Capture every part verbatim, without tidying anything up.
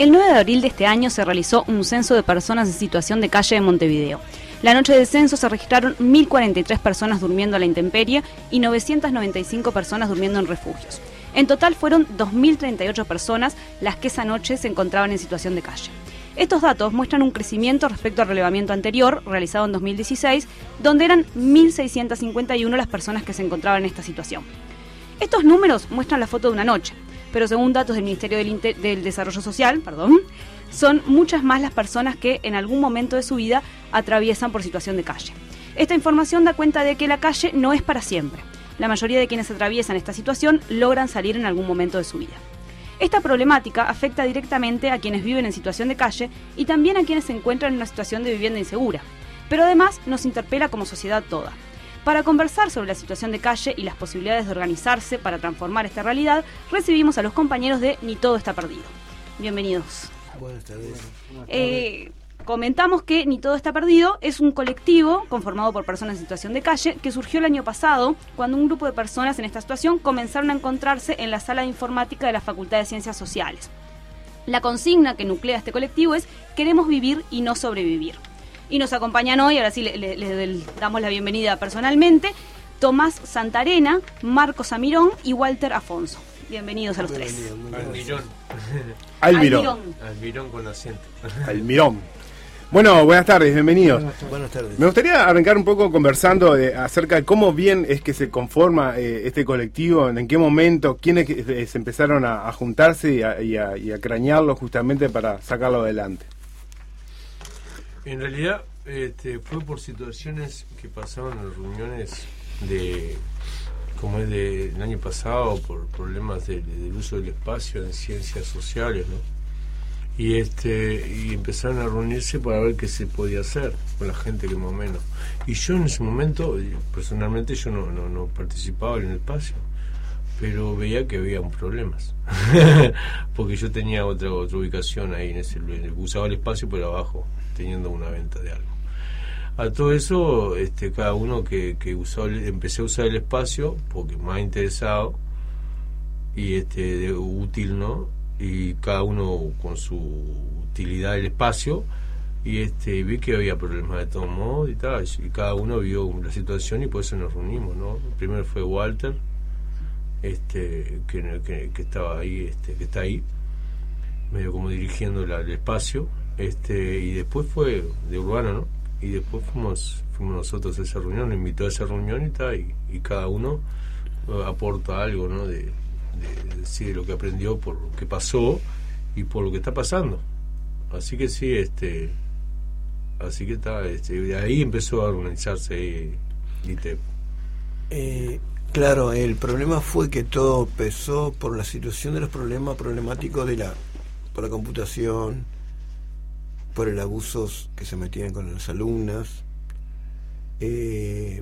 El nueve de abril de este año se realizó un censo de personas en situación de calle en Montevideo. La noche del censo se registraron mil cuarenta y tres personas durmiendo a la intemperie y novecientas noventa y cinco personas durmiendo en refugios. En total fueron dos mil treinta y ocho personas las que esa noche se encontraban en situación de calle. Estos datos muestran un crecimiento respecto al relevamiento anterior, realizado en dos mil dieciséis, donde eran mil seiscientas cincuenta y uno las personas que se encontraban en esta situación. Estos números muestran la foto de una noche, pero según datos del Ministerio del, Inter- del Desarrollo Social, perdón, son muchas más las personas que en algún momento de su vida atraviesan por situación de calle. Esta información da cuenta de que la calle no es para siempre. La mayoría de quienes atraviesan esta situación logran salir en algún momento de su vida. Esta problemática afecta directamente a quienes viven en situación de calle y también a quienes se encuentran en una situación de vivienda insegura, pero además nos interpela como sociedad toda. Para conversar sobre la situación de calle y las posibilidades de organizarse para transformar esta realidad, recibimos a los compañeros de Ni Todo Está Perdido. Bienvenidos. Buenas tardes. Eh, comentamos que Ni Todo Está Perdido es un colectivo conformado por personas en situación de calle que surgió el año pasado cuando un grupo de personas en esta situación comenzaron a encontrarse en la sala de informática de la Facultad de Ciencias Sociales. La consigna que nuclea este colectivo es queremos vivir y no sobrevivir. Y nos acompañan hoy, ahora sí le, le, le damos la bienvenida personalmente, Tomás Santarena, Marcos Amirón y Walter Afonso. Bienvenidos a los tres. Almirón. Almirón. Almirón con acento. Almirón. Bueno, buenas tardes, bienvenidos. Buenas tardes. Me gustaría arrancar un poco conversando de, acerca de cómo bien es que se conforma eh, este colectivo, en qué momento, quiénes eh, se empezaron a, a juntarse y a, y, a, y a cranearlo justamente para sacarlo adelante. En realidad este, fue por situaciones que pasaban en las reuniones de, como es del año pasado, por problemas de, de, del uso del espacio en ciencias sociales, ¿no? Y este y empezaron a reunirse para ver qué se podía hacer con la gente que más o menos. Y yo en ese momento, personalmente, yo no, no, no participaba en el espacio, pero veía que había problemas. Porque yo tenía otra otra ubicación ahí, en ese usaba el espacio por abajo, teniendo una venta de algo. A todo eso, este, cada uno que, que usaba, empecé a usar el espacio porque más interesado y este de útil, ¿no? Y cada uno con su utilidad del espacio, y este vi que había problemas de todos modos y tal, y cada uno vio la situación y por eso nos reunimos, ¿no? Primero fue Walter, este que, que, que estaba ahí, este que está ahí medio como dirigiendo la, el espacio, este y después fue de Urbano, ¿no? Y después fuimos fuimos nosotros a esa reunión, nos invitó a esa reunión y tal, y, y cada uno aporta algo, ¿no? de De, de, sí, de lo que aprendió por lo que pasó y por lo que está pasando. Así que sí, este así que está, este, de ahí empezó a organizarse I T E P. Eh, claro, el problema fue que todo empezó por la situación de los problemas problemáticos de la por la computación, por el abusos que se metían con las alumnas, eh,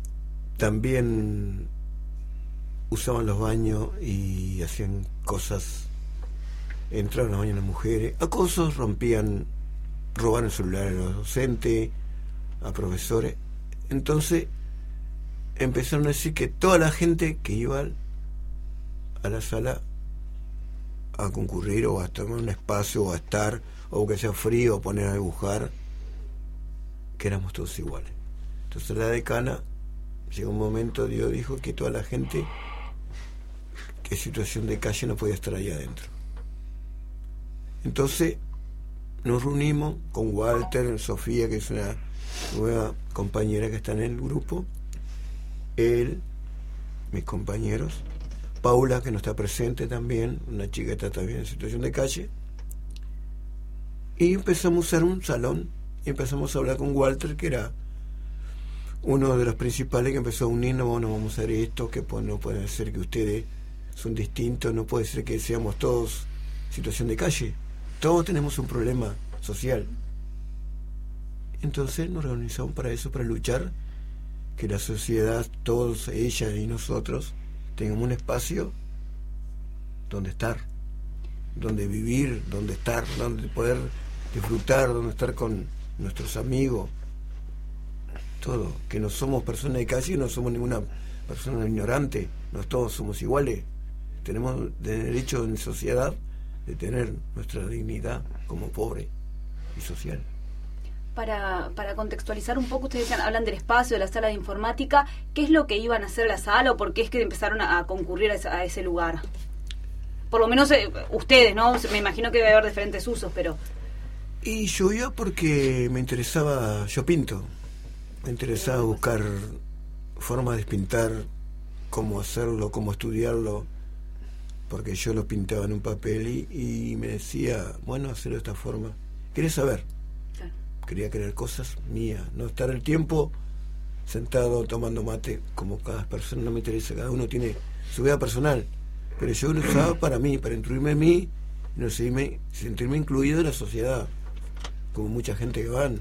también usaban los baños y hacían cosas, entraban a los baños las mujeres, acosos, rompían, robaban el celular a los docentes, a profesores. Entonces empezaron a decir que toda la gente que iba a la sala a concurrir o a tomar un espacio o a estar, o que sea frío o poner a dibujar, que éramos todos iguales. Entonces la decana, llegó un momento, Dios dijo que toda la gente que en situación de calle no podía estar ahí adentro. Entonces nos reunimos con Walter, Sofía, que es una nueva compañera que está en el grupo, él, mis compañeros, Paula, que no está presente también, una chica que está también en situación de calle, y empezamos a usar un salón y empezamos a hablar con Walter, que era uno de los principales, que empezó a unirnos. Bueno, vamos a hacer esto, que pues no puede ser que ustedes son distintos, no puede ser que seamos todos situación de calle, todos tenemos un problema social. Entonces nos organizamos para eso, para luchar que la sociedad, todos, ella y nosotros, tengamos un espacio donde estar, donde vivir, donde estar, donde poder disfrutar, donde estar con nuestros amigos, todo, que no somos personas de calle, no somos ninguna persona ignorante, no todos somos iguales, tenemos derecho en sociedad de tener nuestra dignidad como pobre y social. Para, para contextualizar un poco, ustedes decían, hablan del espacio, de la sala de informática. ¿Qué es lo que iban a hacer en la sala o por qué es que empezaron a, a concurrir a ese, a ese lugar? Por lo menos eh, ustedes, ¿no? Me imagino que debe haber diferentes usos, pero... Y yo iba porque me interesaba, yo pinto, me interesaba buscar formas de pintar, cómo hacerlo, cómo estudiarlo, porque yo lo pintaba en un papel y, y me decía, bueno, hacerlo de esta forma. Quería saber. Quería crear cosas mías, no estar el tiempo sentado tomando mate como cada persona, no me interesa, cada uno tiene su vida personal, pero yo lo usaba para mí, para instruirme en mí, no sentirme, sentirme incluido en la sociedad, como mucha gente que van.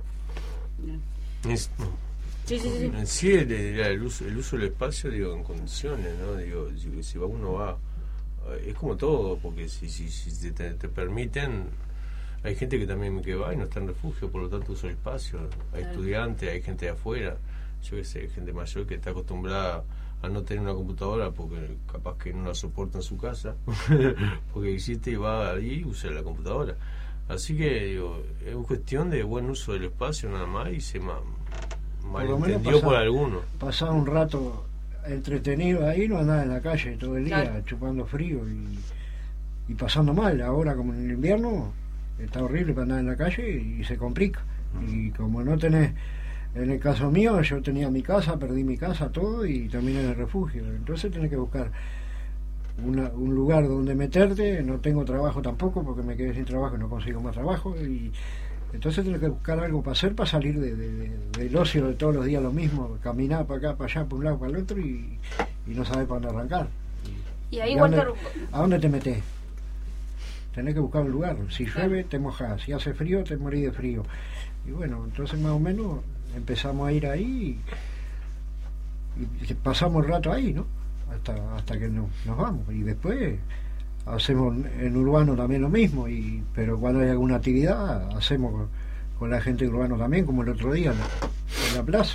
Es, sí, sí, sí. En sí el, el, uso, el uso del espacio, digo, en condiciones, ¿no? Digo, si, si uno va, es como todo, porque si, si, si te, te permiten. Hay gente que también que va y no está en refugio, por lo tanto usa el espacio. Hay claro. estudiantes, hay gente de afuera, yo qué sé, gente mayor que está acostumbrada a no tener una computadora porque capaz que no la soporta en su casa, porque existe y va ahí y usa la computadora. Así que digo, es cuestión de buen uso del espacio nada más y se ma, malentendió por, por algunos. Pasar un rato entretenido ahí, no andar en la calle todo el día claro. chupando frío y, y pasando mal. Ahora como en el invierno está horrible para andar en la calle y se complica. Y como no tenés, en el caso mío, yo tenía mi casa, perdí mi casa, todo, y terminé en el refugio. Entonces tenés que buscar una, un lugar donde meterte. No tengo trabajo tampoco, porque me quedé sin trabajo y no consigo más trabajo. Y entonces tenés que buscar algo para hacer, para salir de, de, de, del ocio de todos los días lo mismo, caminar para acá, para allá, para un lado, para el otro, y, y no sabés para dónde arrancar. Y ahí, ¿Y a, dónde, Walter... ¿A dónde te metés? Tenés que buscar un lugar. Si llueve, te mojás. Si hace frío, te morís de frío. Y bueno, entonces más o menos empezamos a ir ahí y, y pasamos el rato ahí, ¿no? Hasta hasta que no, nos vamos. Y después hacemos en urbano también lo mismo. Y pero cuando hay alguna actividad, hacemos con, con la gente de urbano también, como el otro día en la, en la plaza.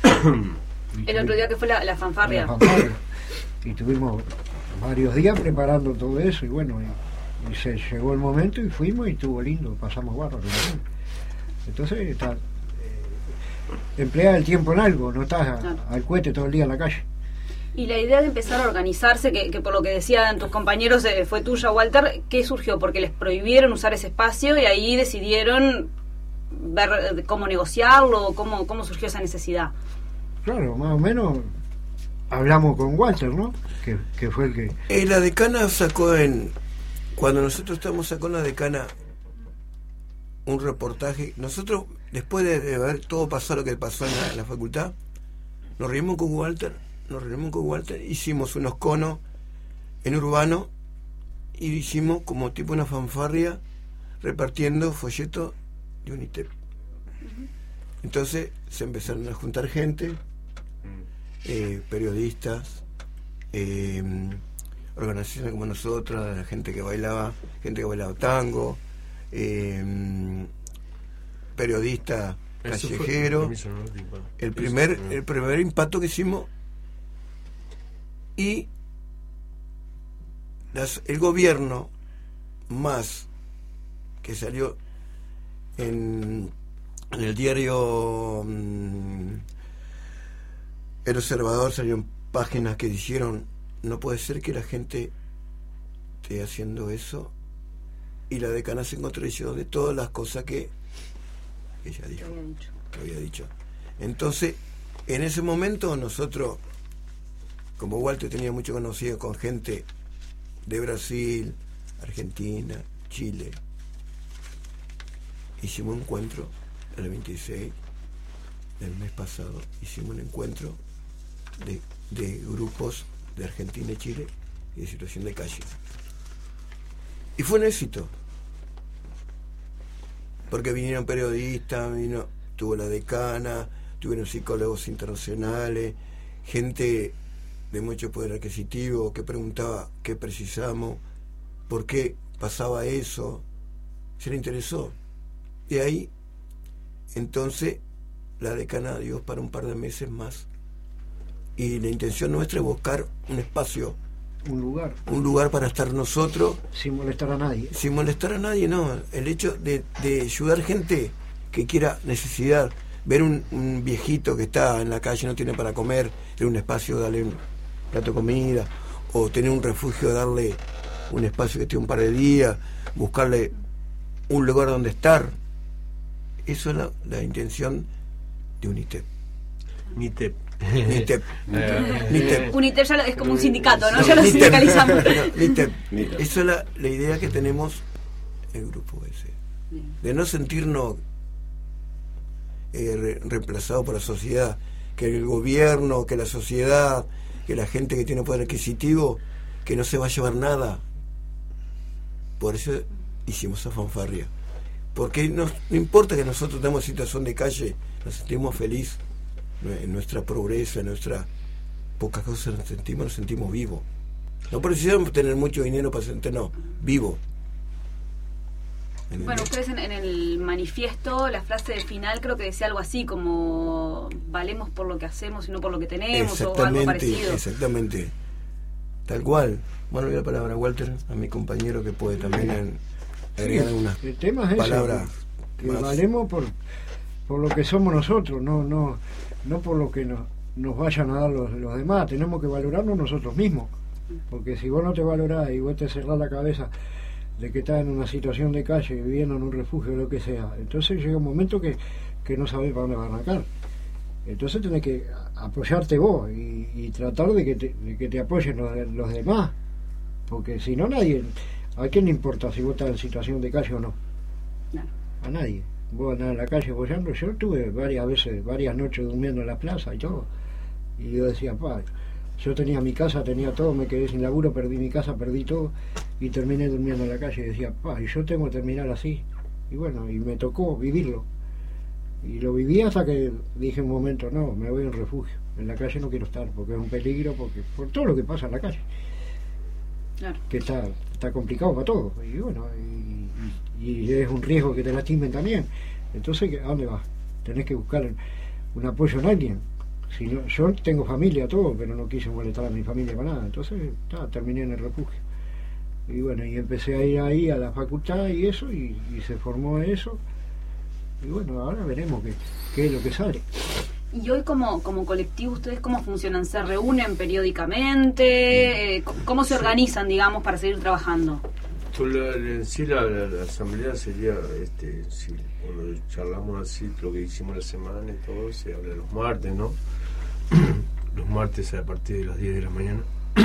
Y el otro día que fue la, la fanfarria. La fanfarria. Y tuvimos varios días preparando todo eso y bueno... Y, y se llegó el momento y fuimos y estuvo lindo, pasamos bárbaro. Entonces está, eh, emplea el tiempo en algo, no estás claro. al cohete todo el día en la calle. Y la idea de empezar a organizarse, que, que por lo que decían tus compañeros eh, fue tuya, Walter, ¿qué surgió? Porque les prohibieron usar ese espacio y ahí decidieron ver cómo negociarlo, cómo, cómo surgió esa necesidad. Claro, más o menos hablamos con Walter, ¿no? Que, que fue el que... Eh, la decana sacó en... Cuando nosotros estábamos sacando la decana un reportaje, nosotros después de, de ver todo pasar lo que pasó en la, en la facultad, nos reunimos con Walter, nos reunimos con Walter, hicimos unos conos en urbano y hicimos como tipo una fanfarria repartiendo folletos de UNITEP. Entonces se empezaron a juntar gente, eh, periodistas, eh, organizaciones como nosotros, la gente que bailaba, gente que bailaba tango, eh, periodista callejero. El primer, el primer impacto que hicimos y las, el gobierno más que salió en, en el diario mmm, El Observador, salieron páginas que dijeron: no puede ser que la gente esté haciendo eso, y la decana se contradició de todas las cosas que ella dijo, había dicho. que había dicho. Entonces, en ese momento nosotros, como Walter tenía mucho conocido con gente de Brasil, Argentina, Chile, hicimos un encuentro el veintiséis del mes pasado, hicimos un encuentro de, de grupos de Argentina y Chile y de situación de calle. Y fue un éxito, porque vinieron periodistas, vino, tuvo la decana, tuvieron psicólogos internacionales, gente de mucho poder adquisitivo que preguntaba qué precisamos, por qué pasaba eso, se le interesó. Y ahí, entonces, la decana dio para un par de meses más. Y la intención nuestra es buscar un espacio un lugar. Un lugar para estar nosotros. Sin molestar a nadie. Sin molestar a nadie, no. El hecho de, de ayudar gente que quiera necesidad. Ver un, un viejito que está en la calle, no tiene para comer, en un espacio, darle un plato de comida, o tener un refugio, darle un espacio que esté un par de días, buscarle un lugar donde estar. Eso es la, la intención de UNITEP. UNITEP. UNITEP. UNITEP. UNITEP ya lo- es como un sindicato, ¿no? No, Ya lo UNITEP. sindicalizamos. No, UNITEP. Eso es la, la idea que tenemos el grupo ese. De no sentirnos eh, re- reemplazados por la sociedad, que el gobierno, que la sociedad, que la gente que tiene poder adquisitivo, que no se va a llevar nada. Por eso hicimos esa fanfarria. Porque nos, no importa que nosotros estemos en situación de calle, nos sentimos felices en nuestra pobreza, en nuestra pocas cosas nos sentimos, nos sentimos vivos. No precisamos tener mucho dinero para sentirnos vivos. Bueno, ustedes en, en el manifiesto, la frase final creo que decía algo así como valemos por lo que hacemos y no por lo que tenemos, o algo parecido. Exactamente, tal cual. Bueno, le doy la palabra a Walter, a mi compañero, que puede también en, agregar Sí, unas el tema es palabras ese, que más. valemos por por lo que somos nosotros, no no no por lo que nos, nos vayan a dar los, los demás. Tenemos que valorarnos nosotros mismos, porque si vos no te valorás y vos te cerrás la cabeza de que estás en una situación de calle, viviendo en un refugio o lo que sea, entonces llega un momento que, que no sabés para dónde va a arrancar. Entonces tenés que apoyarte vos y, y tratar de que te, de que te apoyen los, los demás, porque si no, nadie, ¿a quién le importa si vos estás en situación de calle o no? No. A nadie. Vos andás en la calle apoyando. Yo estuve varias veces, varias noches durmiendo en la plaza y todo, y yo decía, pa, yo tenía mi casa, tenía todo, me quedé sin laburo, perdí mi casa, perdí todo y terminé durmiendo en la calle y decía, pa, y yo tengo que terminar así. Y bueno, y me tocó vivirlo. Y lo viví hasta que dije un momento, no, me voy a un refugio. En la calle no quiero estar porque es un peligro, porque por todo lo que pasa en la calle. Claro. Que está, está complicado para todos. Y bueno, y, y, y es un riesgo que te lastimen también. Entonces, ¿a dónde vas? Tenés que buscar un apoyo en alguien. Si no, yo tengo familia, todo, pero no quise molestar a mi familia para nada. Entonces, ta, terminé en el refugio. Y bueno, y empecé a ir ahí a la facultad y eso, y, y se formó eso. Y bueno, ahora veremos qué, qué es lo que sale. Y hoy como, como colectivo, ¿ustedes cómo funcionan? ¿Se reúnen periódicamente? Eh, ¿Cómo se organizan, digamos, para seguir trabajando? La, en sí la, la, la asamblea sería, este, sí, cuando charlamos así, lo que hicimos la semana y todo, se habla los martes, ¿no? Los martes a partir de las diez de la mañana.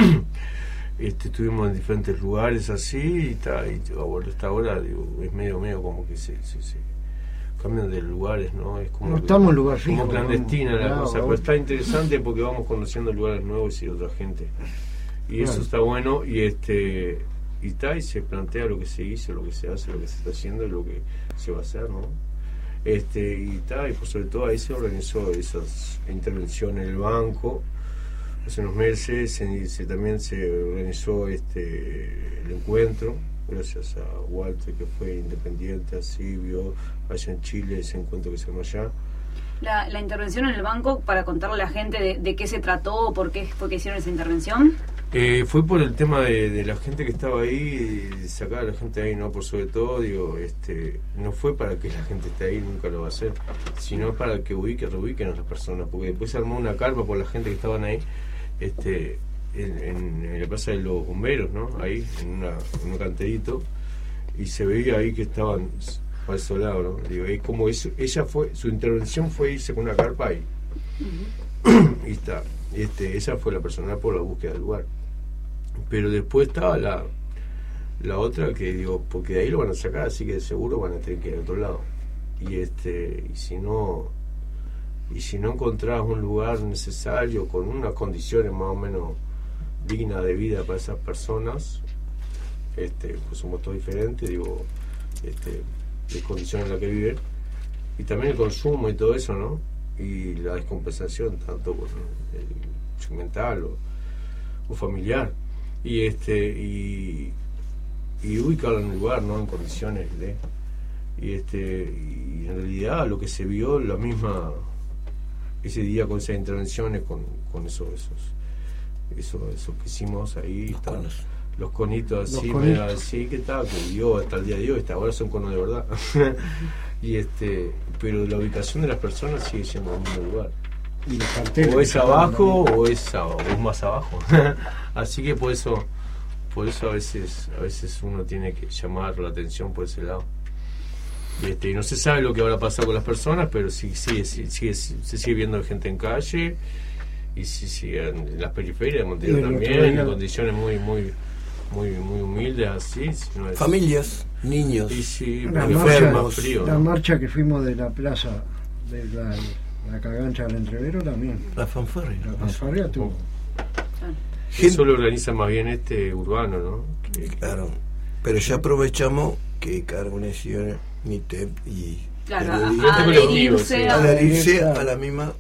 Este, estuvimos en diferentes lugares así y está, y bueno, hasta ahora digo, es medio medio como que se, se, se cambian de lugares, ¿no? Es como No que- estamos en lugar fijo. como clandestina la Claro, cosa, claro. pero está interesante porque vamos conociendo lugares nuevos y otra gente. Y eso Claro. está bueno y este y está y se plantea lo que se hizo, lo que se hace, lo que se está haciendo y lo que se va a hacer, ¿no? Este y está y por sobre todo ahí se organizó esas intervenciones en el banco hace unos meses, se, se- también se organizó este el encuentro gracias a Walter, que fue independiente, así vio allá en Chile ese encuentro que se llama allá. La, la intervención en el banco, para contarle a la gente de, de qué se trató, por qué fue que hicieron esa intervención. Eh, fue por el tema de, de la gente que estaba ahí, de sacar a la gente ahí, no por sobre todo, digo, este, no fue para que la gente esté ahí, nunca lo va a hacer, sino para que ubique, reubiquen a las personas, porque después se armó una carpa por la gente que estaban ahí, este, en, en, en la plaza de los bomberos, ¿no? Ahí, en, una, en un canterito, y se veía ahí que estaban para ese lado, ¿no? Digo, es como eso, ella fue, su intervención fue irse con una carpa ahí, y está, este, esa fue la persona por la búsqueda del lugar. Pero después estaba la la otra que digo, porque de ahí lo van a sacar, así que de seguro van a tener que ir a otro lado. Y este, y si no, y si no encontrás un lugar necesario con unas condiciones más o menos dignas de vida para esas personas, este, pues somos todos diferentes, digo, este, las condiciones en las que viven, y también el consumo y todo eso, ¿no? Y la descompensación, tanto por el mental o, o familiar. Y este y, y ubicarlo en un lugar, ¿no? En condiciones de y este y en realidad lo que se vio la misma ese día con esas intervenciones, con, con esos, esos eso eso que hicimos ahí, Los está, conos. los conitos así, Los conitos. medio así, que tal, que dio hasta el día de hoy, hasta ahora son conos de verdad. Y este, pero la ubicación de las personas sigue siendo en el mismo lugar. Y los carteles. O es que sacan abajo también. o es, a- o es más abajo. Así que por eso por eso a veces a veces uno tiene que llamar la atención por ese lado. Y, este, y no se sabe lo que habrá pasado con las personas, pero sí, sí, sí, sigue- se sigue viendo gente en calle y sí, sí, en las periferias de Montevideo Y el otro también, día- en condiciones muy muy muy muy humildes así. Si no es- Familias, niños. y sí, La porque marcha- fue más frío, La ¿no? marcha que fuimos de la plaza de la, la Cagancha del Entrevero también. La fanfarria. La fanfarria tuvo. Eso lo organiza más bien este urbano, ¿no? Que- Claro. Pero ya aprovechamos que Carbonación, Nitep y Claro, el a- Rodillo a adherirse sí. a- adherirse a la misma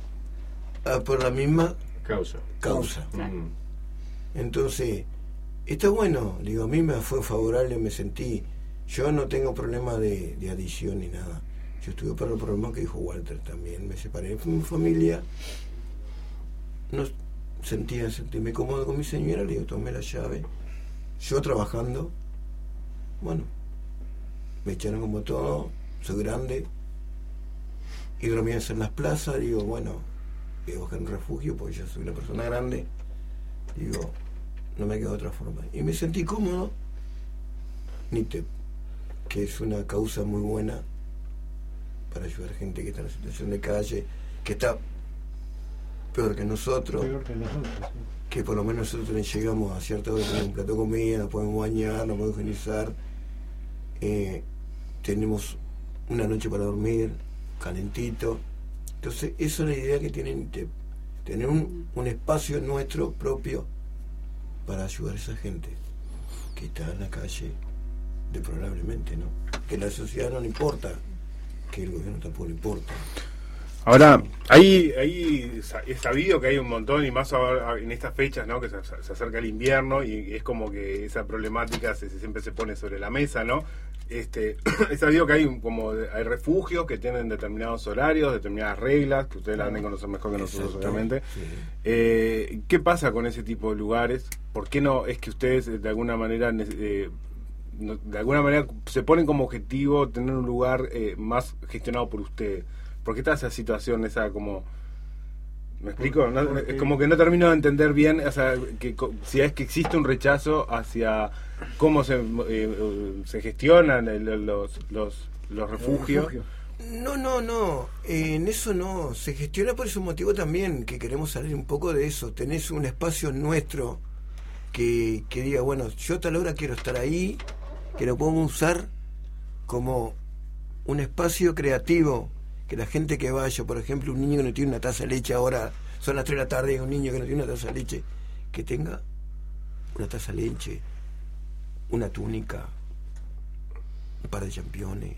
a por la misma causa. causa. Claro. Mm. Entonces, está bueno, digo, a mí me fue favorable, me sentí, yo no tengo problema de, de adicción ni nada. Yo estuve para el problema que dijo Walter también, me separé de mi familia, no sentía, sentirme cómodo con mi señora, le digo, tomé la llave, yo trabajando, bueno, me echaron como todo, soy grande, y dormía en las plazas, digo, bueno, voy a buscar un refugio porque yo soy una persona grande, digo, no me queda de otra forma. Y me sentí cómodo, Nitep, que es una causa muy buena para ayudar a gente que está en situación de calle, que está peor que nosotros, Peor que nosotros. Sí. que por lo menos nosotros llegamos a cierta hora, tenemos un plato de comida, nos podemos bañar, nos podemos higienizar, eh, tenemos una noche para dormir, calentito. Entonces, esa es la idea que tiene Nitep, tener un, un espacio nuestro propio para ayudar a esa gente que está en la calle deplorablemente, ¿no? Que la sociedad no le importa, que el gobierno tampoco le importa. Ahora, hay, hay, es sabido que hay un montón, y más ahora en estas fechas, ¿no? Que se, se acerca el invierno y es como que esa problemática se, se siempre se pone sobre la mesa, ¿no? Este, es sabido que hay un- como hay refugios que tienen determinados horarios, determinadas reglas, que ustedes la han de conocer mejor que nosotros, Exacto, obviamente. sí. Eh, ¿Qué pasa con ese tipo de lugares? ¿Por qué no es que ustedes eh, de alguna manera eh, no- de alguna manera se ponen como objetivo tener un lugar eh, más gestionado por ustedes? ¿Por qué está esa situación, esa como... ¿Me explico? No, porque- es como que no termino de entender bien, o sea, que co- si es que existe un rechazo hacia cómo se, eh, se gestionan el- los, los, los refugios. Refugio. No, no, no, eh, en eso no, se gestiona por ese motivo también, que queremos salir un poco de eso, tenés un espacio nuestro que, que diga, bueno, yo a tal hora quiero estar ahí, que lo podemos usar como un espacio creativo, que la gente que vaya, por ejemplo, un niño que no tiene una taza de leche ahora, son las tres de la tarde, y un niño que no tiene una taza de leche, que tenga una taza de leche, una túnica, un par de championes,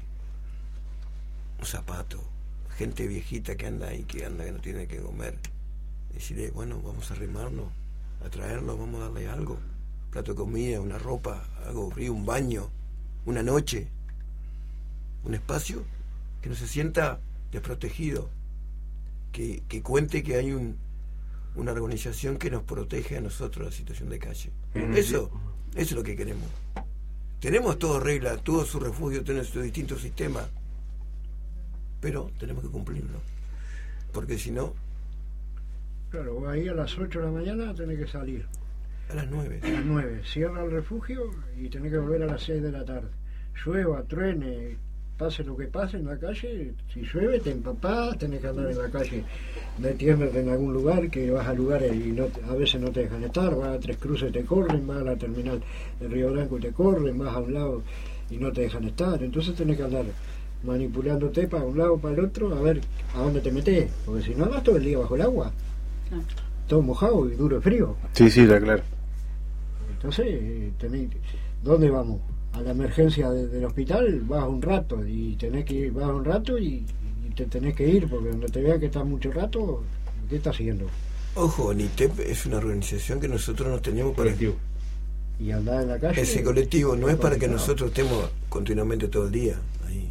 un zapato, gente viejita que anda ahí, que anda, que no tiene que comer, decirle, bueno, vamos a arrimarnos, a traerlo, vamos a darle algo, plato de comida, una ropa, algo frío, un baño, una noche, un espacio que no se sienta desprotegido, que, que cuente que hay un, una organización que nos protege a nosotros de la situación de calle. Eso, eso es lo que queremos. Tenemos todo regla, todo su refugio, tiene su distinto sistema, pero tenemos que cumplirlo, porque si no, Claro, vos ahí a las ocho de la mañana tenés que salir. a las nueve. A las nueve. Cierra el refugio y tenés que volver a las seis de la tarde. Llueva, truene, pase lo que pase en la calle, si llueve te empapás, tenés que andar en la calle, metiéndote en algún lugar, que vas a lugares y no te- a veces no te dejan estar, vas a Tres Cruces te corren, vas a la terminal de Río Blanco y te corren, vas a un lado y no te dejan estar, entonces tenés que andar manipulándote para un lado, para el otro, a ver a dónde te metés, porque si no andas todo el día bajo el agua, Claro. todo mojado y duro de frío. Sí, sí, está claro. Entonces, eh, tenés, ¿dónde vamos? A la emergencia de- del hospital vas un rato y tenés que ir, vas un rato y, y te tenés que ir porque donde te vean que estás mucho rato, ¿qué estás haciendo? Ojo, NITEP es una organización que nosotros nos teníamos para... Colectivo. Y andar en la calle. Ese colectivo no es para que complicado. nosotros estemos continuamente todo el día ahí.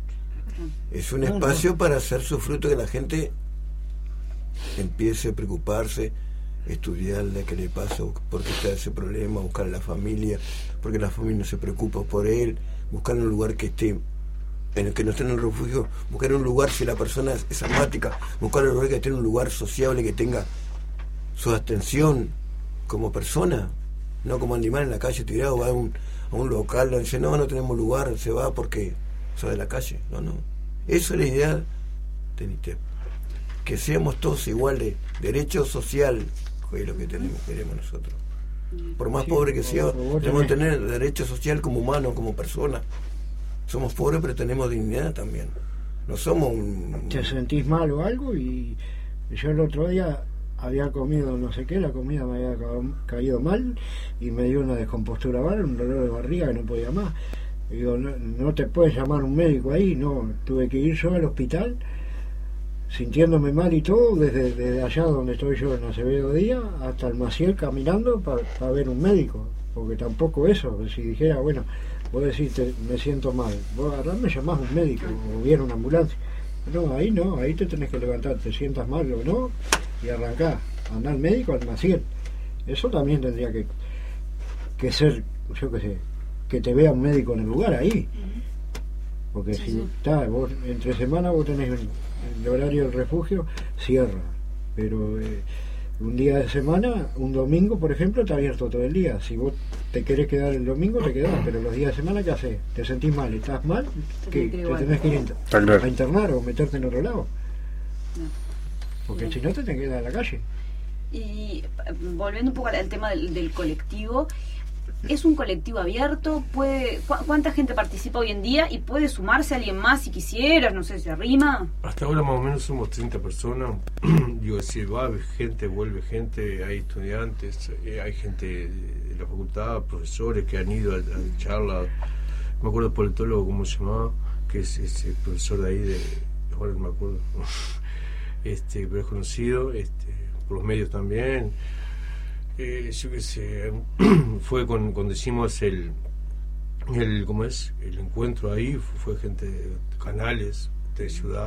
Es un No, espacio para hacer su fruto, que la gente empiece a preocuparse. estudiarle qué le pasa, por qué está ese problema, buscar a la familia, porque la familia no se preocupa por él, buscar un lugar que esté, en el que no esté en el refugio, buscar un lugar si la persona es, es asmática, buscar un lugar que esté en un lugar sociable, que tenga su atención como persona, no como animal en la calle tirado, va a un, a un local, le dice, no, no tenemos lugar, se va porque soy de la calle, no, no. Eso es la idea de NITEP, que seamos todos iguales, derecho social, que es lo que tenemos, queremos nosotros. Por más sí, pobre que sea, tenemos que tener derecho social como humano, como persona. Somos pobres, pero tenemos dignidad también. No somos un... Te sentís mal o algo, y yo el otro día había comido no sé qué, la comida me había caído mal y me dio una descompostura mal, un dolor de barriga que no podía más. Y digo, no, no te puedes llamar un médico ahí, no, tuve que ir yo al hospital sintiéndome mal y todo, desde, desde allá donde estoy yo en Acevedo Díaz hasta el Maciel caminando para pa ver un médico, porque tampoco eso, si dijera, bueno, vos decís, te, me siento mal, vos agarrás, me llamás un médico o viene una ambulancia. No, ahí no, ahí te tenés que levantar, te sientas mal o no, y arrancás, andá al médico, al Maciel. Eso también tendría que, que ser, yo qué sé, que te vea un médico en el lugar ahí, porque sí, si está, sí. Vos entre semana vos tenés el, el horario del refugio, cierra, pero eh, un día de semana, un domingo por ejemplo, está abierto todo el día. Si vos te querés quedar el domingo, te quedás, pero los días de semana, ¿qué haces? ¿Te sentís mal? ¿Estás mal? ¿Qué? ¿Te tenés que ir inter a internar o meterte en otro lado? No. Porque si no, te tenés que quedar en la calle. Y volviendo un poco al tema del, del colectivo, ¿es un colectivo abierto? ¿Puede, cu ¿Cuánta gente participa hoy en día? ¿Y puede sumarse alguien más si quisiera? No sé, ¿se arrima? Hasta ahora más o menos somos treinta personas. Digo, si va gente, vuelve gente, hay estudiantes, hay gente de la facultad, profesores que han ido a, a charlas. Me acuerdo del politólogo, ¿cómo se llamaba? Que es ese profesor de ahí, de ahora no me acuerdo. Este, pero es conocido, este, por los medios también. Eh, yo qué sé, fue con, cuando hicimos el, el, ¿cómo es? El encuentro ahí, fue, fue gente de canales de ciudad,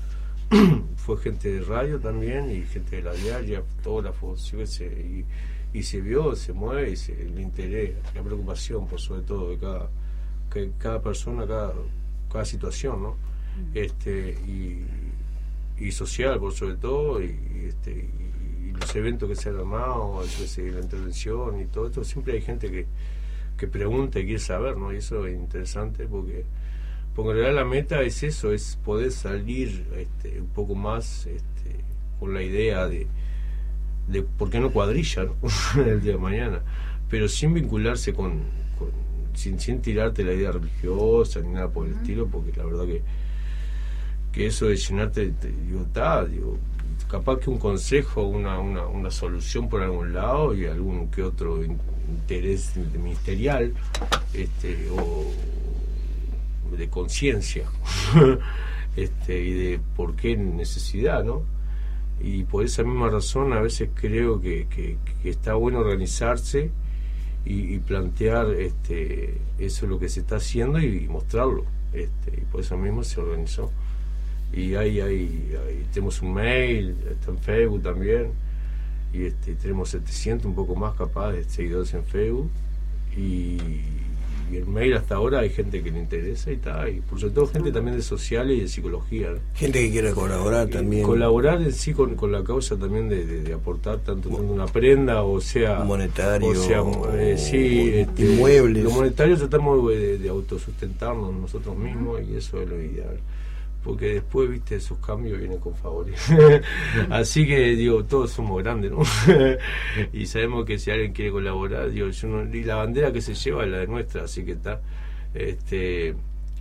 fue gente de radio también y gente de la diaria, fotógrafos, yo qué sé, y, y se vio, se mueve, y se, el interés, la preocupación por sobre todo de cada, que cada persona, cada, cada situación, ¿no? Este, y, y social por sobre todo, y, y este y, y los eventos que se han armado, la intervención y todo esto, siempre hay gente que, que pregunta y quiere saber, ¿no? Y eso es interesante porque, porque en realidad la meta es eso, es poder salir este, un poco más este, con la idea de, de ¿por qué no cuadrilla, ¿no? el día de mañana? Pero sin vincularse con, con sin, sin tirarte la idea religiosa ni nada por el estilo, porque la verdad que que eso de llenarte, te, digo, está, digo, capaz que un consejo, una, una, una solución por algún lado y algún que otro in, interés ministerial, este, o de conciencia, este, y de por qué necesidad, ¿no? Y por esa misma razón a veces creo que, que, que está bueno organizarse y, y plantear este, eso es lo que se está haciendo y, y mostrarlo, este, y por eso mismo se organizó. Y ahí, ahí, ahí tenemos un mail, está en Facebook también, y este, tenemos setecientos, un poco más capaz de seguidores en Facebook, y, y el mail hasta ahora hay gente que le interesa y está, y por sobre todo gente también de sociales y de psicología, ¿no? Gente que quiere colaborar también. Colaborar en sí con, con la causa también de, de, de aportar tanto bueno, una prenda, o sea... monetario, o sea, eh, sí, este, inmuebles. Lo monetario tratamos de, de autosustentarnos nosotros mismos, y eso es lo ideal. Porque después, viste, esos cambios vienen con favores. Así que, digo, todos somos grandes, ¿no? Y sabemos que si alguien quiere colaborar, digo, yo no, y la bandera que se lleva es la de nuestra, así que está. Este,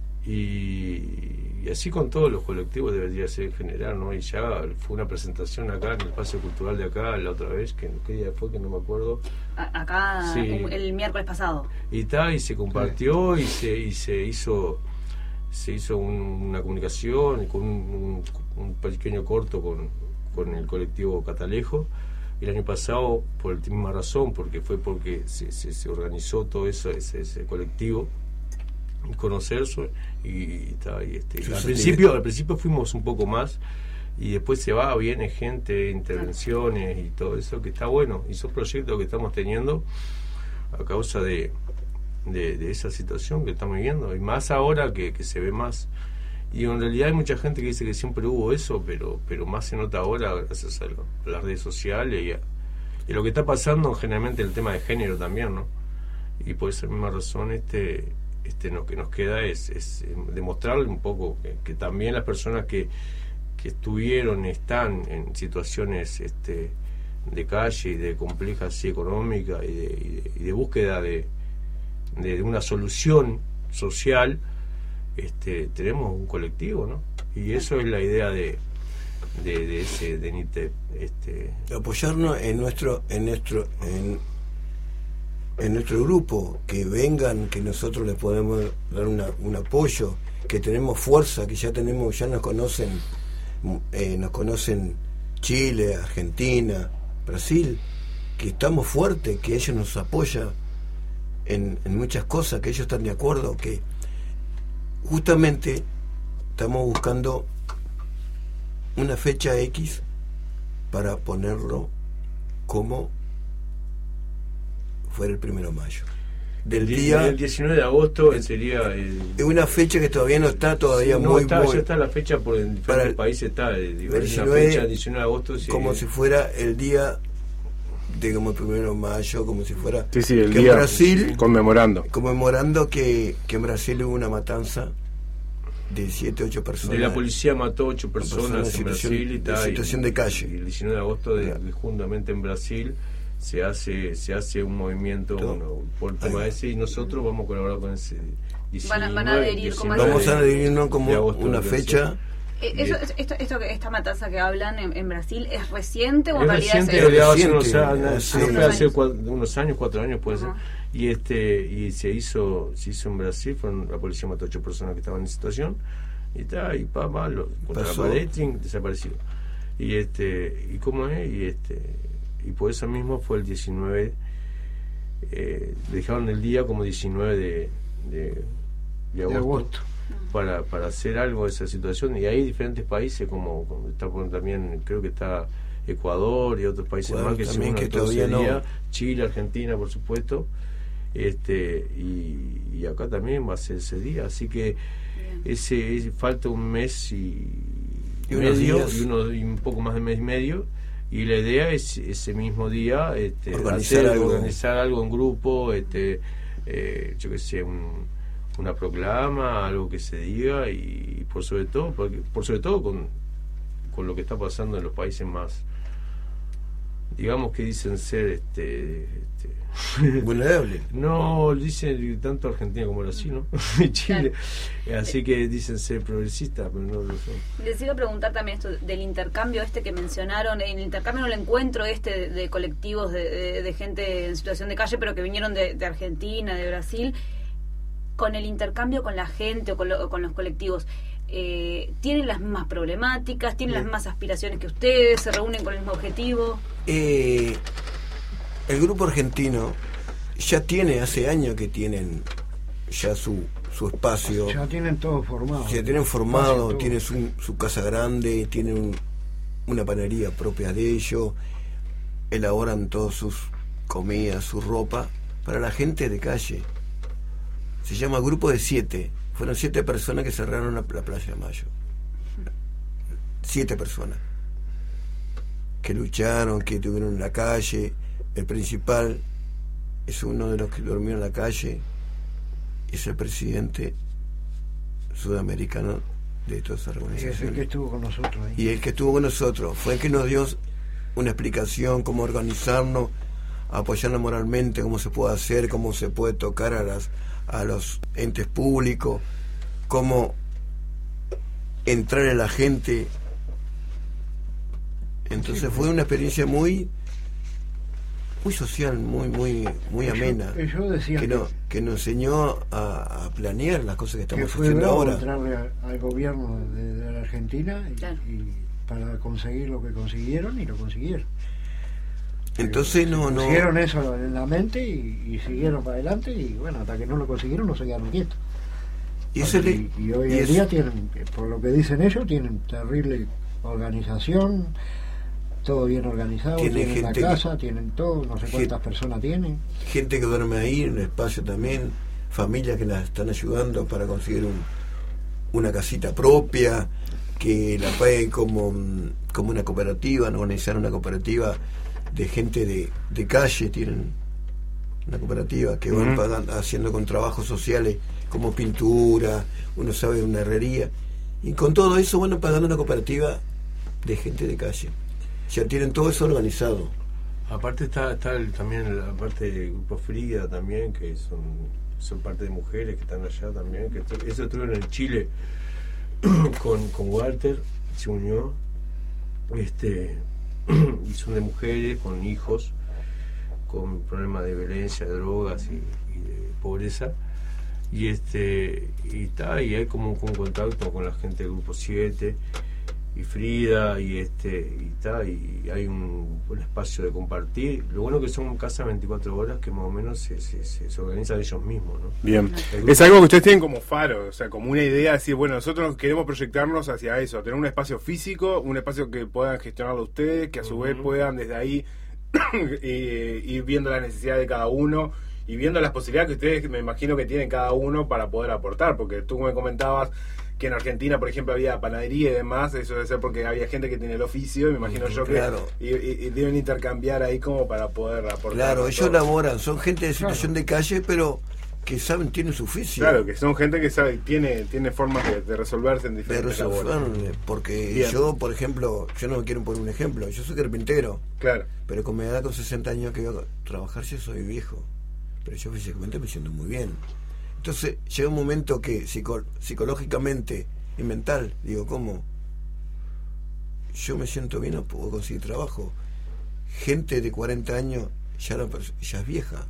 y, y así con todos los colectivos debería ser en general, ¿no? Y ya fue una presentación acá en el Espacio Cultural de acá la otra vez, que ¿qué día fue? Que no me acuerdo. A, acá, sí. el miércoles pasado. Y está, y se compartió, y se, y se hizo... se hizo un, una comunicación con un, un, un pequeño corto con, con el colectivo Catalejo el año pasado por la misma razón, porque fue porque se, se, se organizó todo eso, ese, ese colectivo, conocerse y, y, y, este, sí, al, sí, principio, sí. al principio fuimos un poco más y después se va, viene gente, intervenciones y todo eso, que está bueno, y son proyectos que estamos teniendo a causa de, de, de esa situación que estamos viviendo, y más ahora que, que se ve más. Y en realidad hay mucha gente que dice que siempre hubo eso, pero pero más se nota ahora gracias a, lo, a las redes sociales y, a, y lo que está pasando generalmente el tema de género también, ¿no? Y por esa misma razón este este lo que nos queda es, es demostrarle un poco que, que también las personas que, que estuvieron, están en situaciones este de calle y de compleja así económica y de, y de, y de búsqueda de, de una solución social, este tenemos un colectivo, ¿no? Y eso es la idea de de, de ese de NITEP, este apoyarnos en nuestro en nuestro en, en nuestro grupo, que vengan, que nosotros les podemos dar una, un apoyo, que tenemos fuerza, que ya tenemos, ya nos conocen eh, nos conocen Chile, Argentina, Brasil, que estamos fuertes, que ellos nos apoyan en, en muchas cosas, que ellos están de acuerdo, que justamente estamos buscando una fecha X para ponerlo como fuera el primero de mayo. Del el, día el diecinueve de agosto sería el, es una fecha que todavía no está todavía sí, no, muy está, muy ya está la fecha por en diferentes el, países está el, el diecinueve, fecha diecinueve de agosto sí, como si fuera el día de como el primero de mayo, como si fuera sí, sí, el que día en Brasil conmemorando conmemorando que, que en Brasil hubo una matanza de siete, ocho personas. De la policía mató ocho personas, personas en Brasil y tal. Situación de calle. Y el diecinueve de agosto, de, de, juntamente en Brasil, se hace se hace un movimiento uno, por el tema ese, y nosotros vamos a colaborar con ese. diecinueve, van a, van a adherir como vamos a adherirnos como agosto, una fecha. Eso, esto, esto, esta matanza que hablan en, en Brasil, ¿es reciente o en es realidad reciente, es hace unos años, sí, no fue hace años. Cuatro, unos años, cuatro años puede uh-huh. ser, y este y se hizo se hizo en Brasil, fueron, la policía mató a ocho personas que estaban en situación y está y pa, pa, lo, contra la pared, desapareció. Y este y cómo es y este y por eso mismo fue el diecinueve, eh, dejaron el día como diecinueve de, de, de agosto. De agosto. Para, para hacer algo de esa situación, y hay diferentes países como, como está también creo que está Ecuador y otros países Ecuador, más que también se que todavía no. día, Chile, Argentina por supuesto, este y, y acá también va a ser ese día, así que ese, ese falta un mes y, y medio y, uno, y un poco más de mes y medio, y la idea es ese mismo día este, organizar, hacer, algo. organizar algo en grupo, este eh, yo que sé, un una proclama, algo que se diga, y por sobre todo porque, por sobre todo con, con lo que está pasando en los países más, digamos, que dicen ser este, este vulnerables. No, dicen tanto Argentina como Brasil, ¿no? Chile. Claro. Así que dicen ser progresistas, pero no lo son. Les iba a preguntar también esto del intercambio este que mencionaron, el intercambio, el encuentro este de, de colectivos de, de, de gente en situación de calle, pero que vinieron de, de Argentina, de Brasil. Con el intercambio con la gente o con, lo, con los colectivos, eh, ¿tienen las mismas problemáticas? ¿Tienen las mismas aspiraciones que ustedes? ¿Se reúnen con el mismo objetivo? Eh, el grupo argentino ya tiene, hace años que tienen ya su, su espacio. Ya tienen todo formado. Ya tienen formado, tienen su, su casa grande, tienen un, una panadería propia de ellos, elaboran todas sus comidas, su ropa, para la gente de calle. Se llama Grupo de Siete. Fueron siete personas que cerraron la, la Plaza de Mayo. Siete personas. Que lucharon, que estuvieron en la calle. El principal es uno de los que durmió en la calle. Es el presidente sudamericano de todas esas organizaciones. Y es el que estuvo con nosotros ahí. Y el que estuvo con nosotros. Fue el que nos dio una explicación, cómo organizarnos, apoyarnos moralmente, cómo se puede hacer, cómo se puede tocar a las a los entes públicos, cómo entrar en la gente. Entonces fue una experiencia muy muy social, muy muy muy amena, yo, yo decía que, que, no, que nos enseñó a, a planear las cosas que estamos que fue haciendo bravo ahora. Entrarle a, al gobierno de, de la Argentina y, claro. y para conseguir lo que consiguieron, y lo consiguieron. Entonces no, no pusieron eso en la mente y, y siguieron para adelante, y bueno, hasta que no lo consiguieron no se quedaron quietos. Y, eso y, le, y hoy y en eso, día tienen, por lo que dicen ellos, tienen terrible organización, todo bien organizado, Tiene tienen la gente casa, que- tienen todo, no sé cuántas Gen- personas tienen. Gente que duerme ahí en el espacio también, familias que las están ayudando para conseguir un, una casita propia, que la paguen como, como una cooperativa, no organizar una cooperativa de gente de, de calle, tienen una cooperativa que van Ujú. pagan- haciendo con trabajos sociales como pintura, uno sabe, una herrería, y con todo eso van pagando una cooperativa de gente de calle. Ya tienen todo eso organizado. Aparte está, está el- también la parte del grupo Frida también, que son, son parte de mujeres que están allá también, que estu- eso estuvieron en Chile con, con Walter, se unió, este y son de mujeres con hijos, con problemas de violencia, de drogas y, y de pobreza, y este y está y hay como un contacto con la gente del grupo siete y Frida y este y está y hay un, un espacio de compartir. Lo bueno que son casas veinticuatro horas que más o menos se, se, se, se organizan ellos mismos, ¿no? Bien. El grupo- Es algo que ustedes tienen como faro, o sea, como una idea de decir, bueno, nosotros queremos proyectarnos hacia eso, tener un espacio físico, un espacio que puedan gestionarlo ustedes, que a su vez Ujú. puedan desde ahí eh, ir viendo las necesidades de cada uno y viendo las posibilidades que ustedes, me imagino que tienen cada uno para poder aportar, porque tú me comentabas que en Argentina, por ejemplo, había panadería y demás, eso debe ser porque había gente que tiene el oficio, y me imagino yo Claro. que y, y- y deben intercambiar ahí como para poder aportar. Claro, ellos todo. laboran, son gente de situación de calle, pero que saben, tienen su oficio. Claro, que son gente que sabe, tiene, tiene formas de, de resolverse en de diferentes labores. resolver, porque Bien. yo, por ejemplo, yo no me quiero poner un ejemplo, yo soy carpintero, Claro, pero con mi edad, con sesenta años que voy a trabajar, yo soy viejo, pero yo físicamente me siento muy bien. Entonces llega un momento que psico- psicológicamente y mental, digo, ¿cómo? Yo me siento bien, no puedo conseguir trabajo. Gente de cuarenta años ya, no, ya es vieja.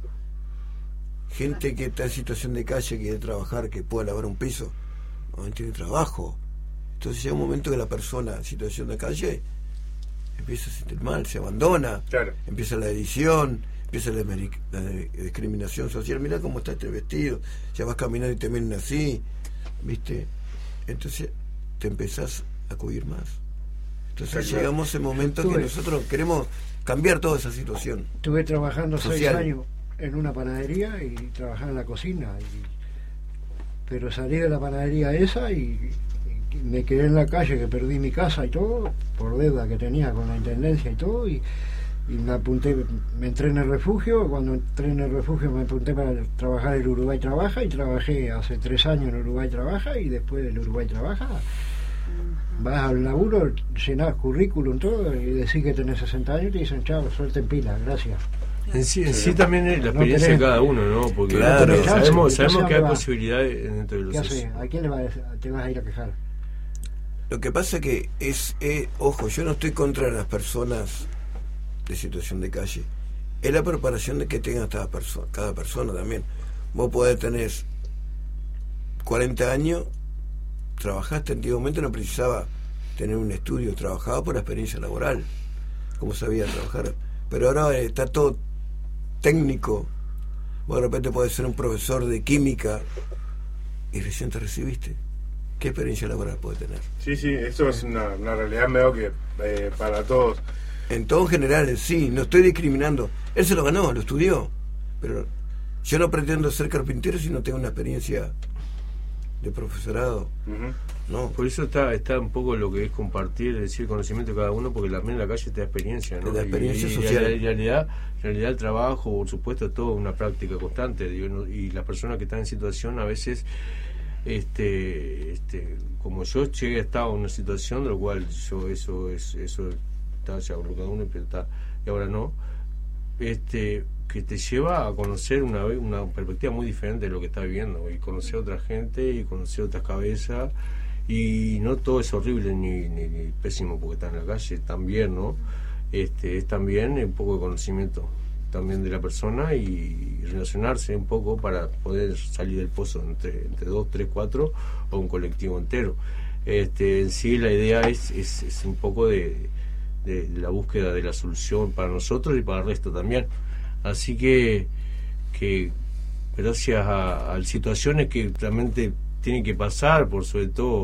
Gente que está en situación de calle, que quiere trabajar, que pueda lavar un piso, no tiene trabajo. Entonces llega un momento que la persona en situación de calle empieza a sentir mal, se abandona, claro. empieza la edición, empieza la, meri- la de- discriminación social. Mira cómo está este vestido, ya vas caminando y te miran así, ¿viste? Entonces te empezás a cubrir más. Entonces Claro. llegamos a ese momento que Tuve- nosotros queremos cambiar toda esa situación. Estuve trabajando seis Social. años en una panadería y trabajaba en la cocina. y- pero salí de la panadería esa y, y me quedé en la calle, que perdí mi casa y todo, por deuda que tenía con la intendencia y todo. Y, y me apunté, me entré en el refugio. Cuando entré en el refugio me apunté para trabajar en Uruguay Trabaja, y trabajé hace tres años en Uruguay Trabaja, y después del Uruguay Trabaja vas al laburo, llenás currículum, todo, y decís que tenés sesenta años y te dicen, chao, suerte en pila, gracias. En sí, en sí también es la No experiencia tenés- de cada uno, ¿no? Porque Claro. porque sabemos, Entonces, sabemos que hay ¿dónde va? posibilidades dentro de los ¿Qué haces? ¿A quién le vas a decir? Te vas a ir a quejar? Lo que pasa que es, eh, ojo, yo no estoy contra las personas de situación de calle. Es la preparación de que tenga cada, perso- cada persona también. Vos podés tener cuarenta años, trabajaste antiguamente, no precisaba tener un estudio, trabajaba por la experiencia laboral, como sabía trabajar. Pero ahora eh, está todo técnico. Vos de repente podés ser un profesor de química y recién te recibiste. ¿Qué experiencia laboral podés tener? Sí, sí, eso es una, una realidad medio que eh, para todos. En todo en general, sí, no estoy discriminando. Él se lo ganó, lo estudió. Pero yo no pretendo ser carpintero si no tengo una experiencia de profesorado. Ujú. No, Por eso está está un poco lo que es compartir, es decir, el conocimiento de cada uno, porque también en la calle te da experiencia, ¿no? Te da experiencia y, y social. En realidad, en realidad el trabajo, por supuesto, es todo una práctica constante, digo, ¿no? Y las personas que están en situación a veces, este, este, como yo llegué a estar en una situación de lo cual yo eso es eso está ya por cada uno, pero está, y ahora no, este que te lleva a conocer una vez una perspectiva muy diferente de lo que estás viviendo, y conocer a otra gente y conocer otras cabezas, y no todo es horrible ni, ni, ni pésimo porque está en la calle también, ¿no? Este es también un poco de conocimiento también de la persona y relacionarse un poco para poder salir del pozo entre, entre dos, tres, cuatro o un colectivo entero. Este en sí la idea es, es, es un poco de, de, de la búsqueda de la solución para nosotros y para el resto también. Así que, que gracias a, a situaciones que realmente tienen que pasar, por sobre todo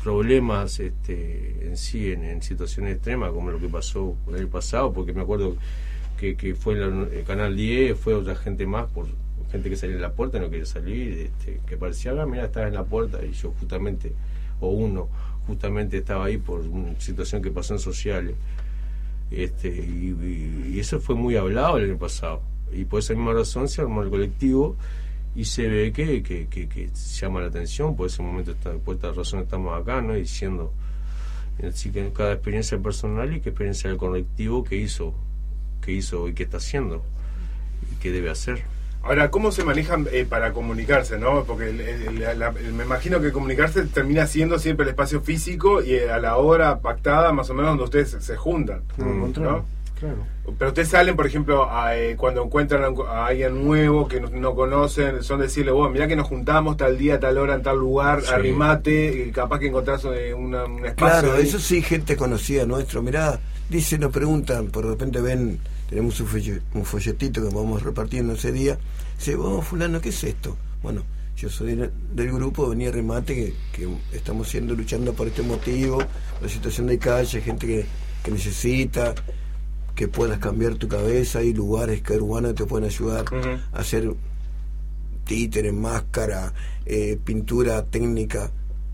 problemas este, en sí, en, en situaciones extremas, como lo que pasó el año pasado, porque me acuerdo que, que fue en el Canal diez, fue otra gente más, por gente que salía en la puerta y no quería salir, este, que parecía, ah, mira, estaba en la puerta, y yo justamente, o uno, justamente estaba ahí por una situación que pasó en sociales. Este, y, y, y eso fue muy hablado el año pasado, y por esa misma razón se armó el colectivo y se ve que, que, que, que llama la atención. Por ese momento, está, por esta razón estamos acá, ¿no? Diciendo así que cada experiencia personal y qué experiencia del colectivo que hizo, que hizo y qué está haciendo y qué debe hacer. Ahora, ¿cómo se manejan eh, para comunicarse, no? Porque el, el, la, la, me imagino que comunicarse termina siendo siempre el espacio físico y a la hora pactada, más o menos, donde ustedes se, se juntan, Mm, ¿no? Claro. Pero ustedes salen, por ejemplo, a, eh, cuando encuentran a, a alguien nuevo que no, no conocen, son decirle, bueno, mirá que nos juntamos tal día, tal hora, en tal lugar, Sí. arrimate, y capaz que encontrás eh, una, un espacio. Claro, ahí. eso sí, gente conocida nuestro. Mirá, dicen, nos preguntan, por repente ven, tenemos un, folle- un folletito que vamos repartiendo ese día. Dice, vos, fulano, ¿qué es esto? Bueno, yo soy del, del grupo, venía Remate, que, que estamos siendo luchando por este motivo, la situación de calle, gente que, que necesita que puedas cambiar tu cabeza. Hay lugares que urbanos te pueden ayudar Uh-huh. a hacer títeres, máscara, eh, pintura técnica,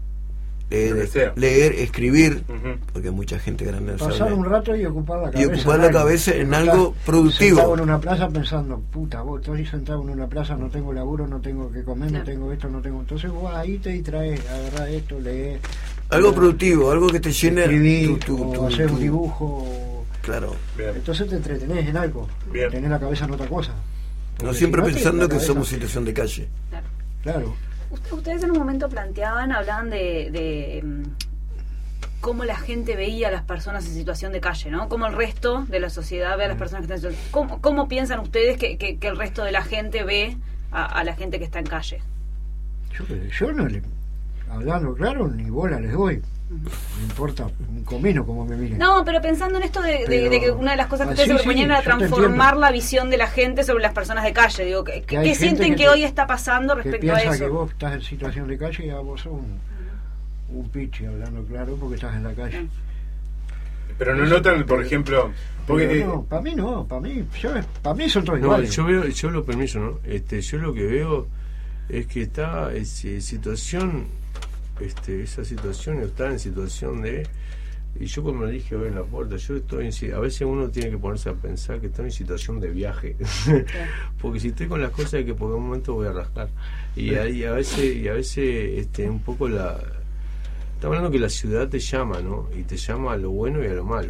leer, Lo que sea. leer, escribir, Ujú. porque mucha gente grande no Pasar sabe. un rato y ocupar la Y cabeza. ocupar en la algo. cabeza en Estás algo productivo. Sentado en una plaza pensando, puta, vos estoy sentado en una plaza, no tengo laburo, no tengo que comer, Claro. no tengo esto, no tengo. Entonces vos ahí te distraes, agarrás esto, lees. Algo eh, productivo, algo que te llene escribís, tu, tu, o tu- hacer un tu- dibujo. o- Claro. Bien. Entonces te entretenés en algo. Bien. Tenés la cabeza en otra cosa. No Porque siempre si no, te- pensando la que cabeza- somos situación de calle. Claro. Claro. Ust- Ustedes en un momento planteaban, hablaban de, de mm, cómo la gente veía a las personas en situación de calle, ¿no? Cómo el resto de la sociedad ve a las personas que están en situación. ¿Cómo, cómo piensan ustedes que, que, que el resto de la gente ve a, a la gente que está en calle? Yo, yo no le. Hablando claro, ni bola les doy. No importa un comino como me miren. No, pero pensando en esto de, de- Pero- de que una de las cosas que Ah, ustedes sí, se proponían sí, era yo te transformar entiendo. la visión de la gente sobre las personas de calle. Digo, ¿qué, Que hay qué gente sienten que que, te- hoy está pasando que respecto a piensa eso? que vos estás en situación de calle y ya vos sos un, un pichi, hablando claro, porque estás en la calle. Pero no notan, por ejemplo, porque Pero eh, no, para mí no, para mí, yo, para mí son todos No, iguales. yo veo, yo lo permiso, ¿no? Este, yo lo que veo es que está en situación, este, esa situación está en situación de, y yo como le dije hoy en la puerta, yo estoy en, si- a veces uno tiene que ponerse a pensar que estoy en situación de viaje, porque si estoy con las cosas es que por un momento voy a rascar, y ahí a veces, y a veces, este, un poco la, está hablando que la ciudad te llama, ¿no? Y te llama a lo bueno y a lo malo.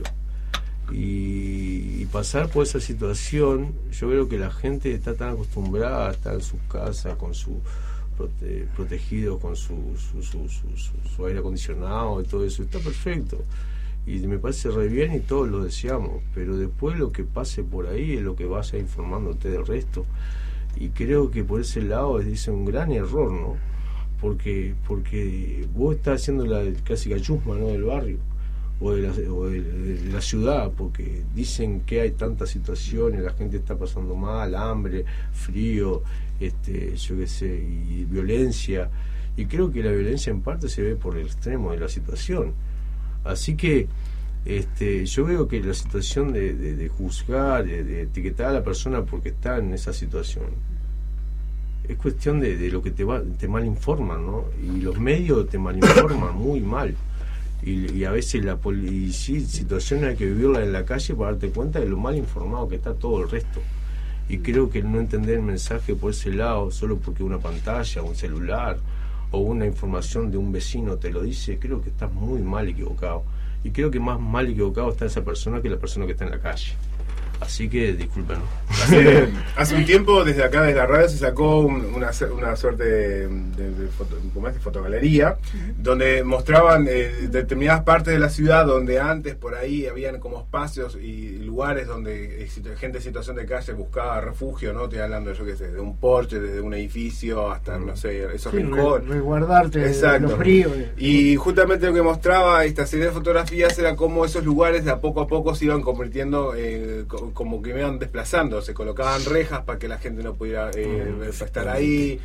Y, y pasar por esa situación, yo creo que la gente está tan acostumbrada a estar en sus casas con su prote, protegido, con su su, su, su, su, su aire acondicionado y todo eso, está perfecto y me parece re bien y todos lo deseamos, pero después lo que pase por ahí es lo que vaya informándote del resto, y creo que por ese lado es, es un gran error, ¿no? Porque porque vos estás haciendo la clásica chusma, ¿no? Del barrio o de la, o de, de la ciudad, porque dicen que hay tantas situaciones, la gente está pasando mal, hambre, frío, este, yo qué sé, y violencia, y creo que la violencia en parte se ve por el extremo de la situación. Así que este, yo veo que la situación de, de, de juzgar, de, de etiquetar a la persona porque está en esa situación, es cuestión de, de lo que te va, te malinforman, ¿no? Y los medios te malinforman muy mal. Y, y a veces la poli y sí, situaciones hay que vivirla en la calle para darte cuenta de lo mal informado que está todo el resto. Y creo que el no entender el mensaje por ese lado, solo porque una pantalla, un celular o una información de un vecino te lo dice, creo que estás muy mal equivocado. Y creo que más mal equivocado está esa persona que la persona que está en la calle. Así que disculpen. hace, hace un tiempo desde acá, desde la radio, se sacó un- una, una suerte de, de, de, foto, ¿cómo es? de fotogalería, uh-huh. donde mostraban eh, determinadas partes de la ciudad donde antes por ahí habían como espacios y lugares donde eh, gente en situación de calle buscaba refugio, ¿no? Estoy hablando, yo qué sé, de un porche, desde un edificio hasta, no sé, esos Sí, rincones. Resguardarte de los fríos. Y justamente lo que mostraba esta serie de fotografías era cómo esos lugares de a poco a poco se iban convirtiendo eh, como que me iban desplazando, se colocaban rejas para que la gente no pudiera eh, estar ahí,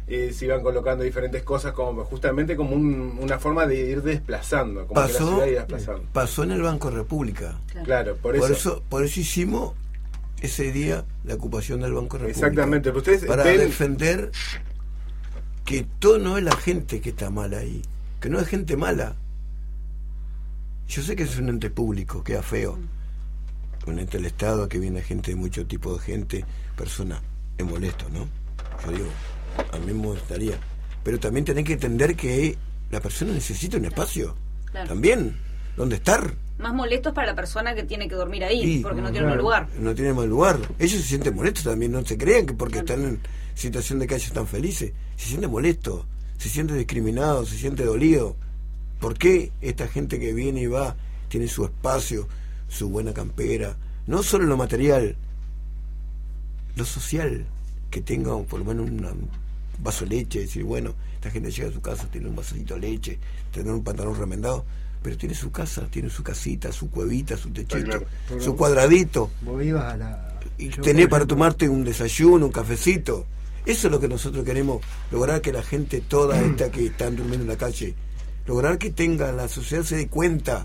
eh, se iban colocando diferentes cosas como justamente como un, una forma de ir desplazando, como pasó, que la ciudad iba desplazando. Pasó en el Banco República. Claro, claro por, eso. por eso. Por eso hicimos ese día la ocupación del Banco República. Exactamente. Ustedes para ven... defender que todo no es la gente que está mala ahí, que no es gente mala. Yo sé que es un ente público, queda feo. Un ente del Estado que viene gente de mucho tipo de gente, personas, es molesto, ¿no? Yo digo, a mí me gustaría. Pero también tenés que entender que la persona necesita un espacio. Claro. También, ¿dónde estar? Más molestos para la persona que tiene que dormir ahí, sí, porque no, no tiene claro, un lugar. No tiene más lugar. Ellos se sienten molestos también, no se crean que porque claro. están en situación de calle están felices. Se siente molesto, se siente discriminado, se siente dolido. ¿Por qué esta gente que viene y va tiene su espacio, su buena campera? No solo lo material, lo social, que tenga por lo menos una, un vaso de leche, decir, bueno, esta gente llega a su casa, tiene un vasito de leche, tener un pantalón remendado, pero tiene su casa, tiene su casita, su cuevita, su techito, claro, su cuadradito. Vos ibas a la... Y tenés para tomarte un desayuno, un cafecito. Eso es lo que nosotros queremos, lograr que la gente toda esta que están durmiendo en la calle, lograr que tenga, la sociedad se dé cuenta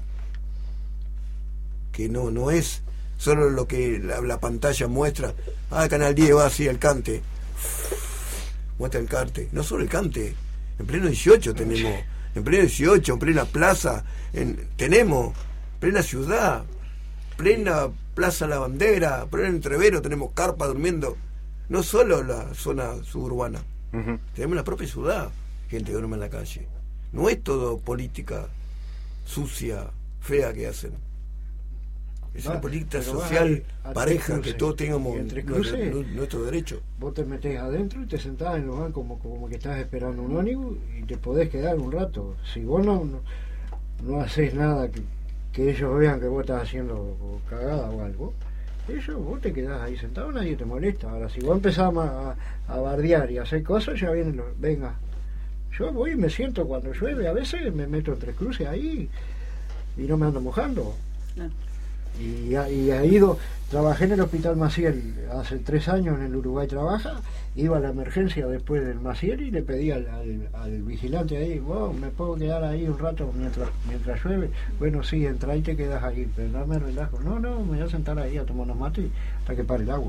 que no no es solo lo que la, la pantalla muestra. Ah, Canal diez va así, el cante. Muestra el cante. No solo el cante. En pleno dieciocho tenemos. En pleno dieciocho, en plena plaza. En, tenemos. Plena ciudad. Plena Plaza La Bandera. Pleno Entrevero. Tenemos carpa durmiendo. No solo la zona suburbana. Uh-huh. Tenemos la propia ciudad. Gente que duerme en la calle. No es todo política sucia, fea que hacen. Es va, una política social a, a pareja, que todos tengamos nuestro, nuestro derecho. Vos te metés adentro y te sentás en los bancos como, como que estás esperando un ómnibus y te podés quedar un rato. Si vos no, no, no haces nada que, que ellos vean que vos estás haciendo cagada o algo, ellos, vos te quedás ahí sentado, nadie te molesta. Ahora, si vos empezás a, a bardear y a hacer cosas, ya vienen los... Venga, yo voy y me siento cuando llueve, a veces me meto entre cruces ahí y no me ando mojando. No. Y, y ha ido, trabajé en el Hospital Maciel hace tres años, en el Uruguay trabaja, iba a la emergencia después del Maciel y le pedí al, al, al vigilante ahí, wow, me puedo quedar ahí un rato mientras mientras llueve. Bueno, sí, entra y te quedas ahí, pero no me relajo. No, no, me voy a sentar ahí a tomar unos mates hasta que pare el agua.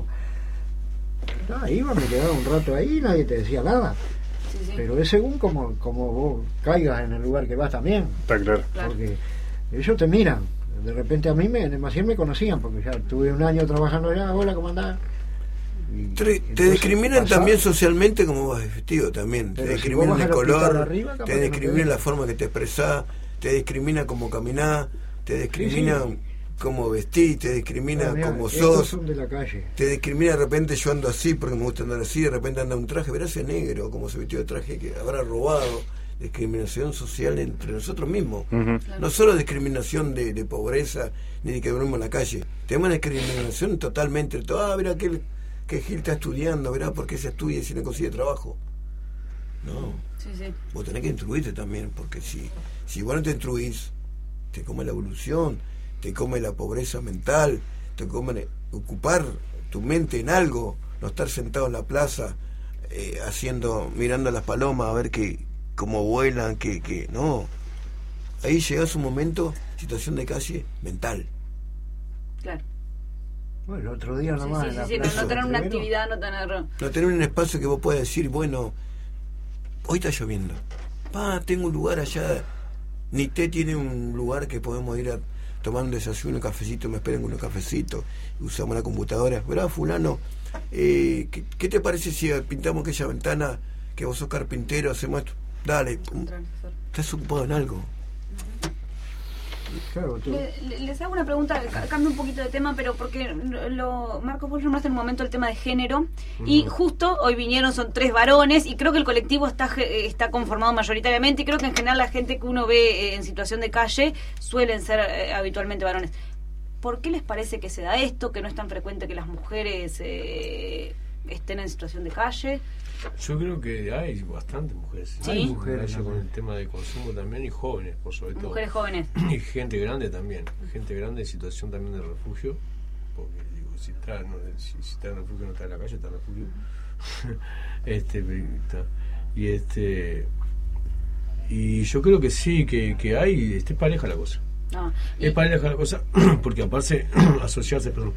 No, iba, me quedaba un rato ahí y nadie te decía nada. Sí, sí. Pero es según como, como vos caigas en el lugar que vas también. Está claro. Porque ellos te miran. De repente a mí me, en el Maciel me conocían porque ya tuve un año trabajando allá. Hola, ¿cómo andás? Y, te, te discriminan pasaba. También socialmente como vas vestido también. Pero te discriminan si el color, arriba, te discriminan no la forma que te expresás, te discriminan cómo caminás, te discriminan sí, sí. cómo vestís, te discriminan mira, cómo sos. Son de la calle. Te discrimina de repente yo ando así porque me gusta andar así, de repente anda un traje, verás ese negro, como se vistió de traje que habrá robado. Discriminación social entre nosotros mismos. Uh-huh. Claro. No solo discriminación de, de pobreza ni de que dormimos en la calle. Tenemos discriminación totalmente. Ah, verá que, que Gil está estudiando, verá por qué se estudia si no consigue trabajo. No. Sí, sí. Vos tenés que instruirte también, porque si, si vos no te instruís, te come la evolución, te come la pobreza mental, te come ocupar tu mente en algo, no estar sentado en la plaza eh, haciendo, mirando a las palomas a ver qué cómo vuelan, que, que no. Ahí llega su momento, situación de calle mental. Claro. Bueno, el otro día nomás. Sí, sí, sí, sí, no, no tener una actividad, no tener. No tener un espacio que vos puedas decir, bueno, hoy está lloviendo. Pa, tengo un lugar allá. Ni te tiene un lugar que podemos ir a tomar un desayuno, un cafecito, me esperen con un cafecito, usamos la computadora. ¿Verdad, fulano? Eh, ¿qué, ¿Qué te parece si pintamos aquella ventana que vos sos carpintero, hacemos esto? Dale, estás ocupado en algo. Claro, Le, les hago una pregunta, cambio un poquito de tema, pero porque lo Marcos, vos nombraste en un momento el tema de género, uh-huh. y justo hoy vinieron, son tres varones, y creo que el colectivo está está conformado mayoritariamente, y creo que en general la gente que uno ve en situación de calle suelen ser eh, habitualmente varones. ¿Por qué les parece que se da esto, que no es tan frecuente que las mujeres eh, estén en situación de calle? Yo creo que hay bastantes mujeres. ¿Sí? Hay mujeres con el tema de consumo también, y jóvenes, por sobre todo. Mujeres jóvenes. Y gente grande también. Gente grande en situación también de refugio. Porque, digo, si está, no, si, si está en refugio, no está en la calle, está en refugio. este está. Y este y yo creo que sí, que, que hay, este, es pareja la cosa. Ah, Es pareja la cosa, porque aparte asociarse, perdón,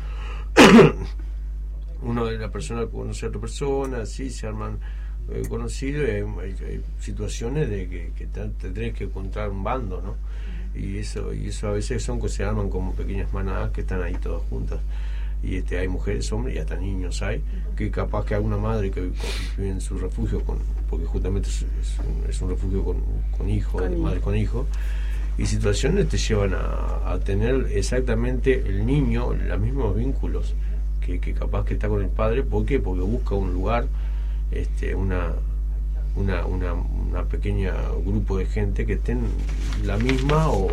uno de la persona conoce a otra persona, así se arman eh, conocidos, y hay, hay, hay situaciones de que, que te, te tenés que encontrar un bando, ¿no? Y eso, y eso a veces son que se arman como pequeñas manadas que están ahí todas juntas. Y este, hay mujeres, hombres y hasta niños hay, que capaz que alguna madre que, que vive en su refugio, con, porque justamente es, es, un, es un refugio con, con hijos, de madre con hijos, y situaciones te llevan a, a tener exactamente el niño los mismos vínculos que, que capaz que está con el padre. ¿Por qué? Porque busca un lugar, este, una una, una, una pequeña grupo de gente que estén la misma, o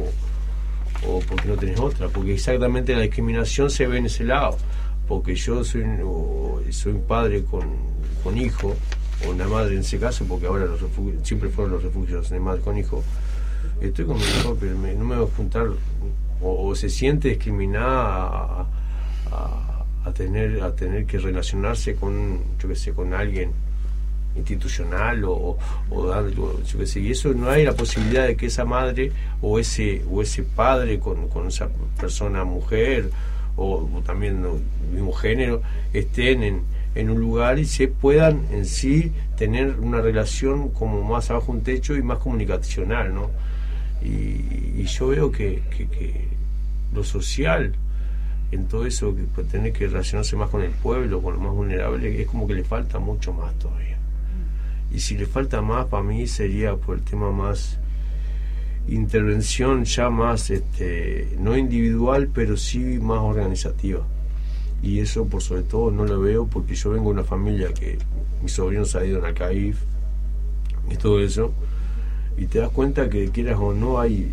o porque no tenés otra, porque exactamente la discriminación se ve en ese lado, porque yo soy o soy un padre con, con hijo, o una madre en ese caso, porque ahora los refugios, siempre fueron los refugios de madre con hijo, estoy con mi hijo, pero me, no me voy a juntar, o, o se siente discriminada a, a, a tener a tener que relacionarse con, yo qué sé, con alguien institucional, o, o dar, yo qué sé, y eso no hay la posibilidad de que esa madre o ese o ese padre con, con esa persona mujer, o, o también no, mismo género, estén en, en un lugar y se puedan en sí tener una relación como más abajo un techo y más comunicacional, ¿no? Y, y yo veo que, que, que lo social en todo eso, que tener que relacionarse más con el pueblo, con lo más vulnerable, es como que le falta mucho más todavía. Y si le falta más, para mí sería por el tema más intervención, ya más este no individual, pero sí más organizativa. Y eso por sobre todo no lo veo, porque yo vengo de una familia que mis sobrinos han ido en Alcaif y todo eso, y te das cuenta que quieras o no, hay,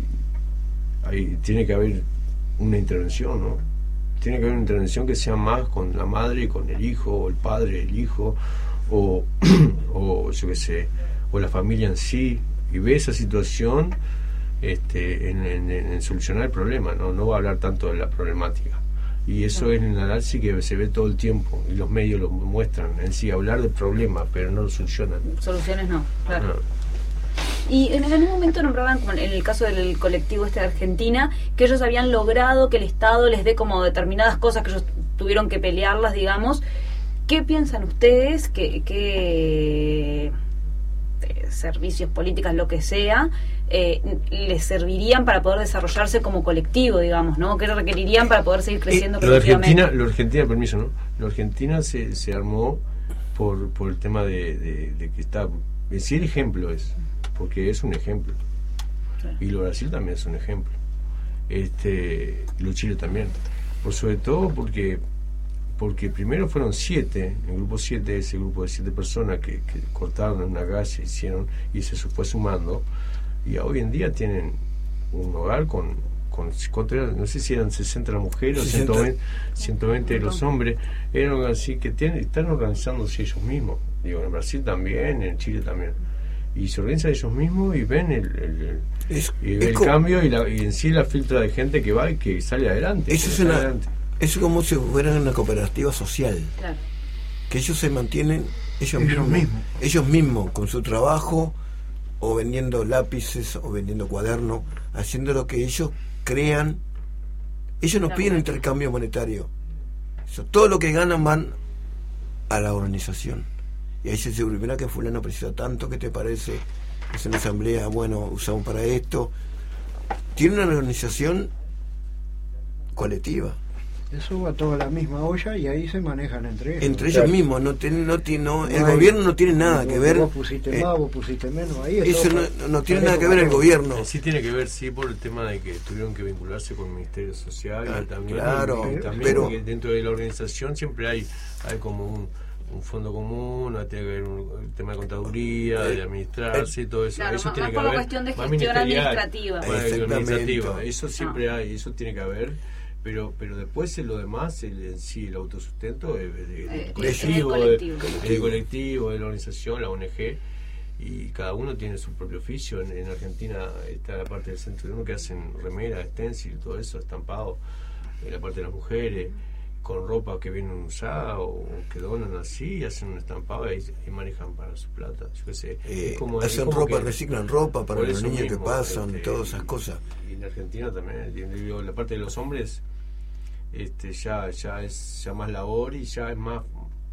hay tiene que haber una intervención, ¿no? Tiene que haber una intervención que sea más con la madre, con el hijo, o el padre, el hijo, o, o yo qué sé, o la familia en sí, y ve esa situación este, en, en, en solucionar el problema, no no va a hablar tanto de la problemática. Y eso es en el análisis que se ve todo el tiempo, y los medios lo muestran en sí, hablar del problema, pero no lo solucionan. Soluciones no, claro. No. Y en algún momento nombraban, como en el caso del colectivo este de Argentina, que ellos habían logrado que el Estado les dé como determinadas cosas que ellos tuvieron que pelearlas, digamos. ¿Qué piensan ustedes? ¿Qué, qué eh, servicios, políticas, lo que sea, eh, les servirían para poder desarrollarse como colectivo, digamos, ¿no? ¿Qué requerirían para poder seguir creciendo eh, lo de colectivamente? Argentina, lo de Argentina, permiso, ¿no? Lo de Argentina se, se armó por, por el tema de, de, de que está... Decir ejemplo es, porque es un ejemplo. Sí. Y lo de Brasil también es un ejemplo. Este, y lo de Chile también. Por sobre todo porque... porque primero fueron siete, el grupo siete, ese grupo de siete personas que, que cortaron en una calle, hicieron, y se fue sumando, y hoy en día tienen un hogar con, con, con no sé si eran sesenta las mujeres, sesenta. o ciento veinte de los hombres, eran así que tienen, están organizándose ellos mismos, digo, en Brasil también, en Chile también, y se organizan ellos mismos y ven el, el, el, es, y ven el cambio, y, la, y en sí la filtra de gente que va y que sale adelante. Eso es una... adelante. Es como si fueran una cooperativa social, claro, que ellos se mantienen ellos, ellos mismos, mismos ellos mismos con su trabajo, o vendiendo lápices, o vendiendo cuadernos, haciendo lo que ellos crean. Ellos no claro, piden intercambio monetario. Eso, todo lo que ganan van a la organización, y ahí se dice, mira que fulano precisa tanto, ¿qué te parece? Es una asamblea, bueno, usamos para esto. Tiene una organización colectiva. Eso va toda la misma olla y ahí se manejan entre ellos. Entre ellos claro. mismos, no tienen, no tiene, no, el no gobierno no tiene nada vos, que ver. Vos pusiste eh, más, vos pusiste menos, ahí eso no, no, no tiene nada que ver el gobierno. Sí tiene que ver, sí, por el tema de que tuvieron que vincularse con el Ministerio Social, ah, y también, claro, y, y también pero, porque dentro de la organización siempre hay, hay como un, un fondo común, tiene que haber un, un tema de contaduría, eh, de administrarse, y todo eso. Claro, eso más, tiene más que haber. Cuestión de gestión administrativa. administrativa. Eso siempre no. hay, eso tiene que haber. Pero pero después en lo demás, el, en sí, el autosustento es de, de, de, eh, colectivo, el colectivo. De, de colectivo, de la organización, la O N G, y cada uno tiene su propio oficio. En, en Argentina está la parte del centro de uno que hacen remera, stencil, todo eso, estampado, en la parte de las mujeres, con ropa que vienen usada o que donan así, y hacen un estampado y, y manejan para su plata, yo qué sé. Eh, es como, hacen es como ropa, que, reciclan ropa para los niños mismo, que pasan, este, todas esas cosas. Y en Argentina también, digo, la parte de los hombres este ya ya es ya más labor y ya es más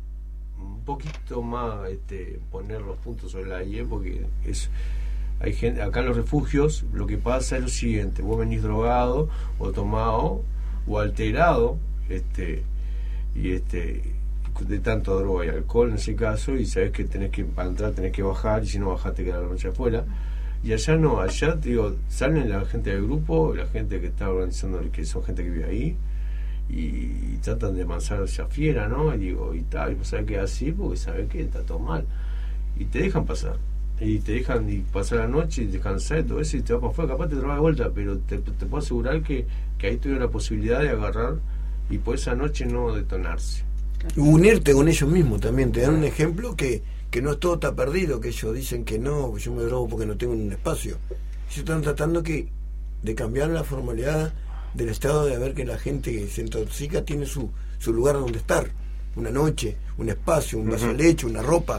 un poquito más este poner los puntos sobre la I, porque es hay gente acá en los refugios. Lo que pasa es lo siguiente: vos venís drogado o tomado o alterado este y este de tanto droga y alcohol en ese caso, y sabés que tenés que para entrar tenés que bajar, y si no bajás te quedás la noche afuera. Y allá no, allá digo, salen la gente del grupo, la gente que está organizando, que son gente que vive ahí, y, y tratan de amansar esa fiera, ¿no? Y digo, y tal, y vos sabés que es así porque sabés que está todo mal, y te dejan pasar, y te dejan y pasar la noche y descansar y todo eso, y te vas para afuera, capaz te traes de vuelta, pero te, te puedo asegurar que, que ahí tuvieron la posibilidad de agarrar y por esa noche no detonarse. Unirte con ellos mismos también, te dan un ejemplo que, que no todo está perdido, que ellos dicen que no, yo me drogo porque no tengo un espacio. Ellos están tratando que de cambiar la formalidad del estado, de ver que la gente que se intoxica tiene su, su lugar donde estar, una noche, un espacio, un vaso uh-huh. de leche, una ropa.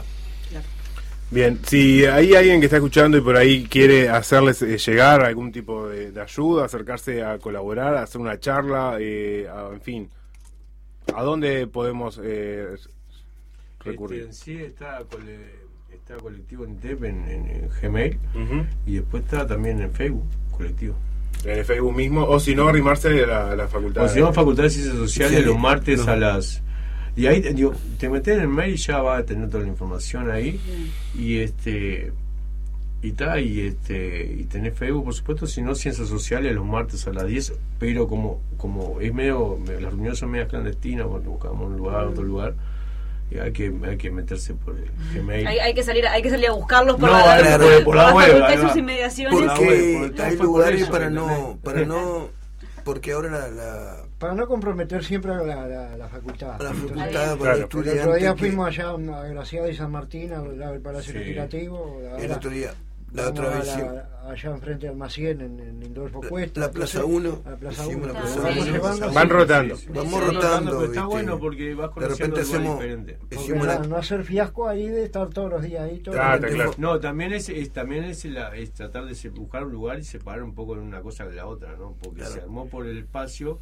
Bien, si hay alguien que está escuchando y por ahí quiere hacerles eh, llegar algún tipo de, de ayuda, acercarse a colaborar, a hacer una charla, eh, a, en fin, ¿a dónde podemos eh, recurrir? Este, sí, está, está colectivo Nitep en, en, en Gmail uh-huh. y después está también en Facebook, colectivo. En el Facebook mismo, o si no, arrimarse a la, a la facultad. O si no, Facultad de Ciencias Sociales sí, los martes no. a las... Y ahí digo, te metes en el mail y ya vas a tener toda la información ahí. Y este... Y está, y este y tenés Facebook, por supuesto, si no, Ciencias Sociales los martes a las diez, pero como como es medio, las reuniones son medias clandestinas, cuando buscamos un lugar, otro lugar, y hay que hay que meterse por el Gmail. Hay, hay que salir hay que salir a buscarlos por no, la, claro, por, por la web, por sus inmediaciones. Porque porque hay lugares para no, para no, porque ahora la, la para no comprometer siempre a la, la, la facultad. La facultad Entonces, para claro. el otro día que, fuimos allá a Graciada y San Martín, al lado del Palacio sí. Legislativo. El otro día. La otra vez la, la, allá enfrente del Macien en, en Indolfo Cuesta, la Plaza uno, la Plaza uno, la Plaza vamos llevando, van rotando, sí, sí, vamos sí, rotando, pero está ¿viste? bueno porque vas de repente hacemos, hacemos la, no hacer fiasco ahí de estar todos los días ahí todo claro, claro. No, también es, es también es, la, es tratar de buscar un lugar y separar un poco una cosa de la otra, ¿no? Porque claro. se armó por el espacio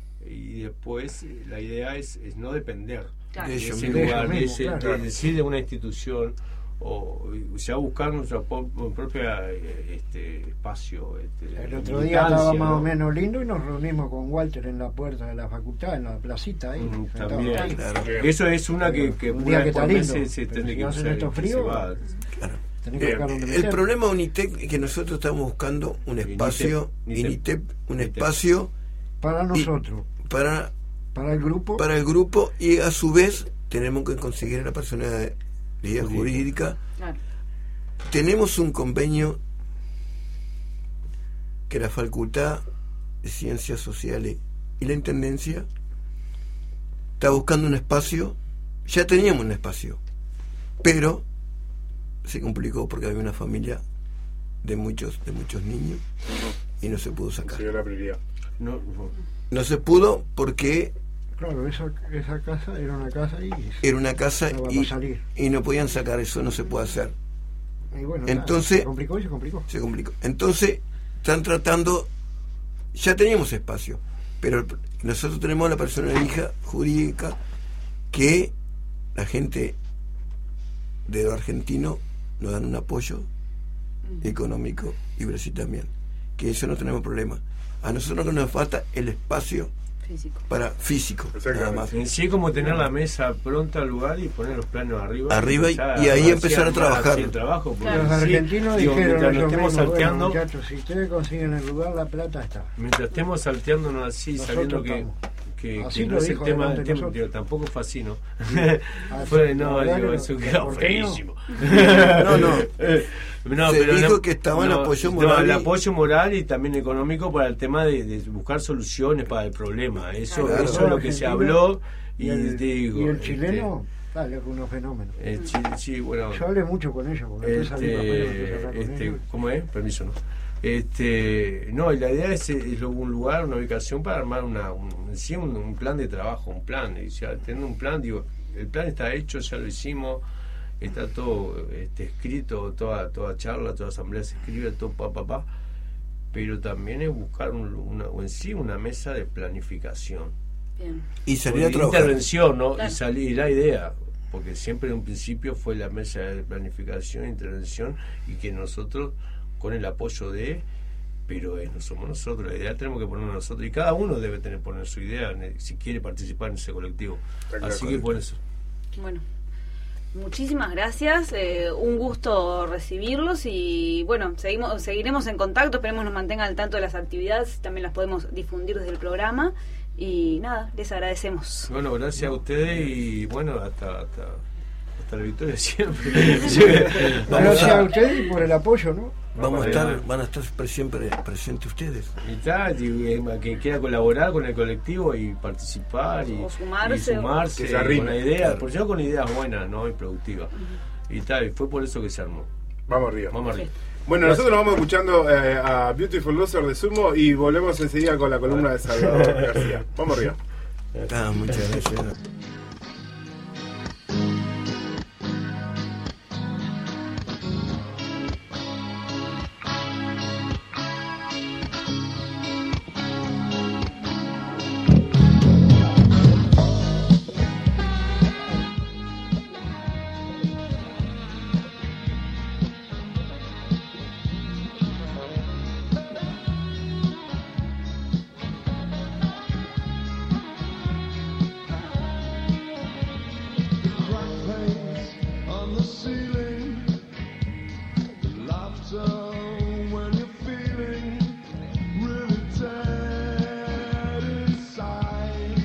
y después la idea es, es no depender claro. de ese de lugar, mismo, de, ese, claro. de, de, de una institución, o ya buscar nuestro propio este, espacio. Este, el otro día estaba más ¿no? o menos lindo y nos reunimos con Walter en la puerta de la facultad, en la placita ahí. Mm, también, claro. Eso es una que, que un día que está lindo, se, se pero si que hacen estos fríos, claro. tenés que buscar donde el problema de Unitep es que nosotros estamos buscando un espacio, Unitep, un espacio para nosotros, para, para el grupo, para el grupo y a su vez tenemos que conseguir a la persona de Liga jurídica. Claro. Tenemos un convenio que la Facultad de Ciencias Sociales y la Intendencia está buscando un espacio. Ya teníamos un espacio, pero se complicó porque había una familia de muchos de muchos niños y no se pudo sacar. La prioridad. No, no. no se pudo porque claro, esa, esa casa era una casa y era una casa no y, y no podían sacar eso, no se puede hacer. Y bueno, entonces nada, se complicó y se complicó. Se complicó. Entonces están tratando, ya teníamos espacio, pero nosotros tenemos la persona hija jurídica que la gente de lo argentino nos dan un apoyo económico y Brasil también, que eso no tenemos problema. A nosotros lo que nos falta el espacio físico. Para físico, nada más. En sí, como tener la mesa pronta al lugar y poner los planos arriba. Arriba y, y ahí empezar a trabajar. El trabajo, claro. Los argentinos sí, dijeron, digo, mientras nos estemos salteando. Bueno, muchachos, si ustedes consiguen el lugar, la plata está. Mientras estemos salteándonos así, nosotros sabiendo que. Que, así que no es el tema, el tema digo, tampoco fue así, ¿no? Fue, no, digo, eso quedó feísimo. No, no. No, se pero dijo no, que estaba el no, apoyo moral. No, el y... apoyo moral y también económico para el tema de, de buscar soluciones para el problema. Eso, claro, eso es lo que se habló. Y, y el, digo, y el chileno, este, dale, fue unos fenómenos. El Chile, sí, bueno. Yo hablé mucho con ellos, porque este, salí para este, ¿cómo es? Permiso, ¿no? Este, no, y la idea es, es un lugar, una ubicación para armar una, un, sí, un, un plan de trabajo, un plan. Y ya tener un plan, digo, el plan está hecho, ya lo hicimos, está todo este, escrito, toda toda charla, toda asamblea se escribe, todo pa, pa, pa. Pero también es buscar un, una, o en sí una mesa de planificación. Bien. Y salir a trabajar. Intervención, ¿no? Claro. Y salir, la idea, porque siempre en un principio fue la mesa de planificación, intervención, y que nosotros, con el apoyo de, pero eh, no somos nosotros, la idea tenemos que ponernos nosotros, y cada uno debe tener poner su idea en- si quiere participar en ese colectivo. Así que por eso. Bueno, muchísimas gracias, eh, un gusto recibirlos y bueno, seguimos seguiremos en contacto, esperemos nos mantengan al tanto de las actividades, también las podemos difundir desde el programa y nada, les agradecemos. Bueno, gracias a ustedes y bueno, hasta hasta, hasta la victoria siempre. Vamos Gracias a- a ustedes por el apoyo, ¿no? Vamos a Vamos estar, a- van a estar pre- siempre presentes ustedes. Y tal, y, eh, que quiera colaborar con el colectivo y participar y O sumarse, y sumarse Que se arrime. con la idea, Claro. por yo con ideas buenas, ¿no? Y productivas. Y tal, y fue por eso que se armó. Vamos arriba. Vamos arriba. Bueno, Gracias. nosotros nos vamos escuchando eh, a Beautiful Loser de Sumo y volvemos enseguida con la columna de Salvador García. Vamos arriba. Ah, muchas gracias. On the ceiling, laughter when you're feeling really dead inside.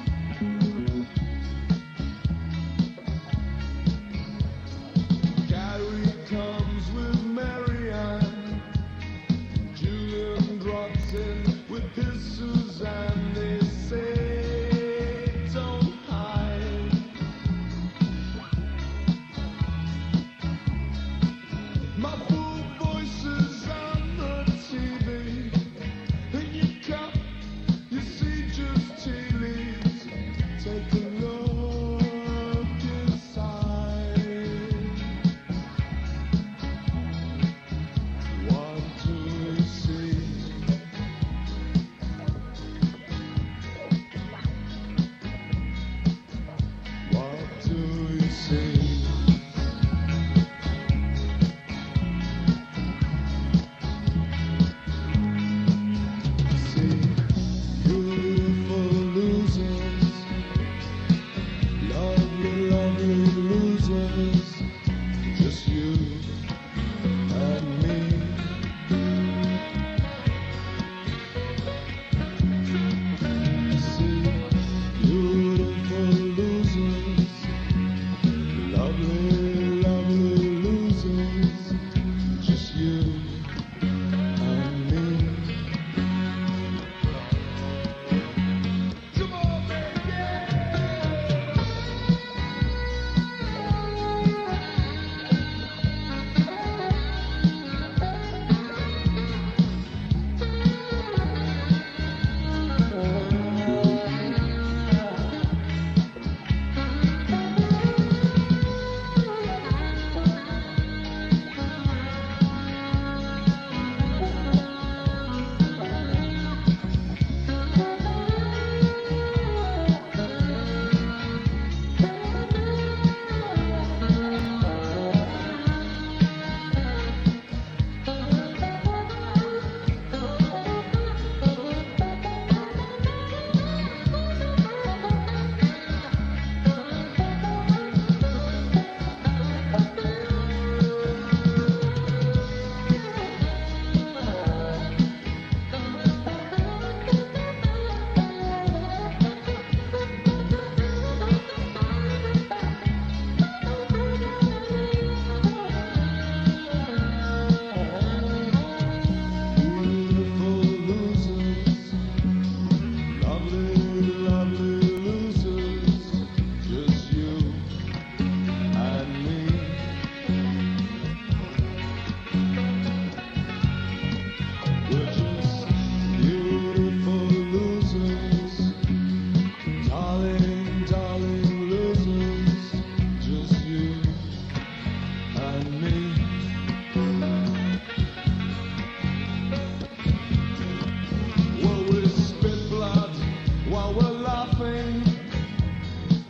Gary comes with Marianne, Julian drops in with his Suzanne. They say don't hide. My full voice is on the T V. In your cup, you see just tea leaves. Take a look inside. What do you see? What do you see? See beautiful losers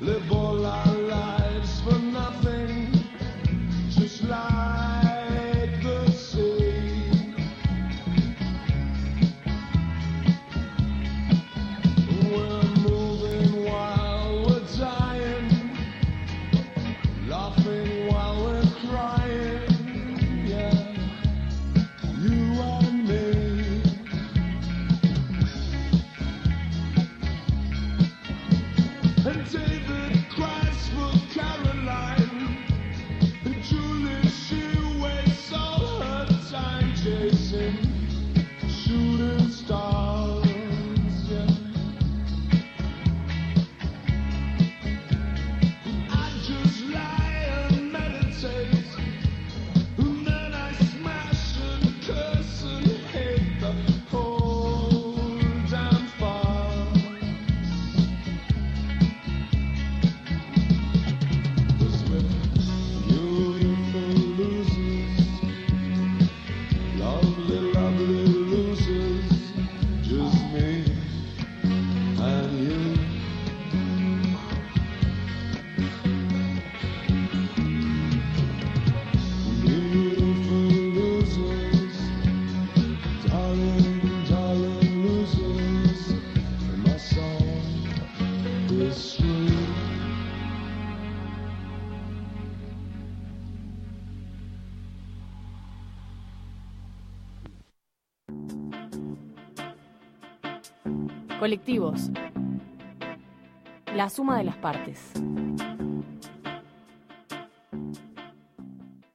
live all our lives for nothing, just like the sea. We're moving while we're dying, laughing while we're crying, yeah, you and me. And David cries for Caroline, and Julie, she wastes all her time chasing shooting stars, yeah. I just lie and meditate, and then I smash and curse and hate the whole damn farce. Cause we're beautiful losers, lovely, lovely losers, just me and you. Beautiful losers, darling, darling losers, and my song is sweet. Colectivos. La suma de las partes.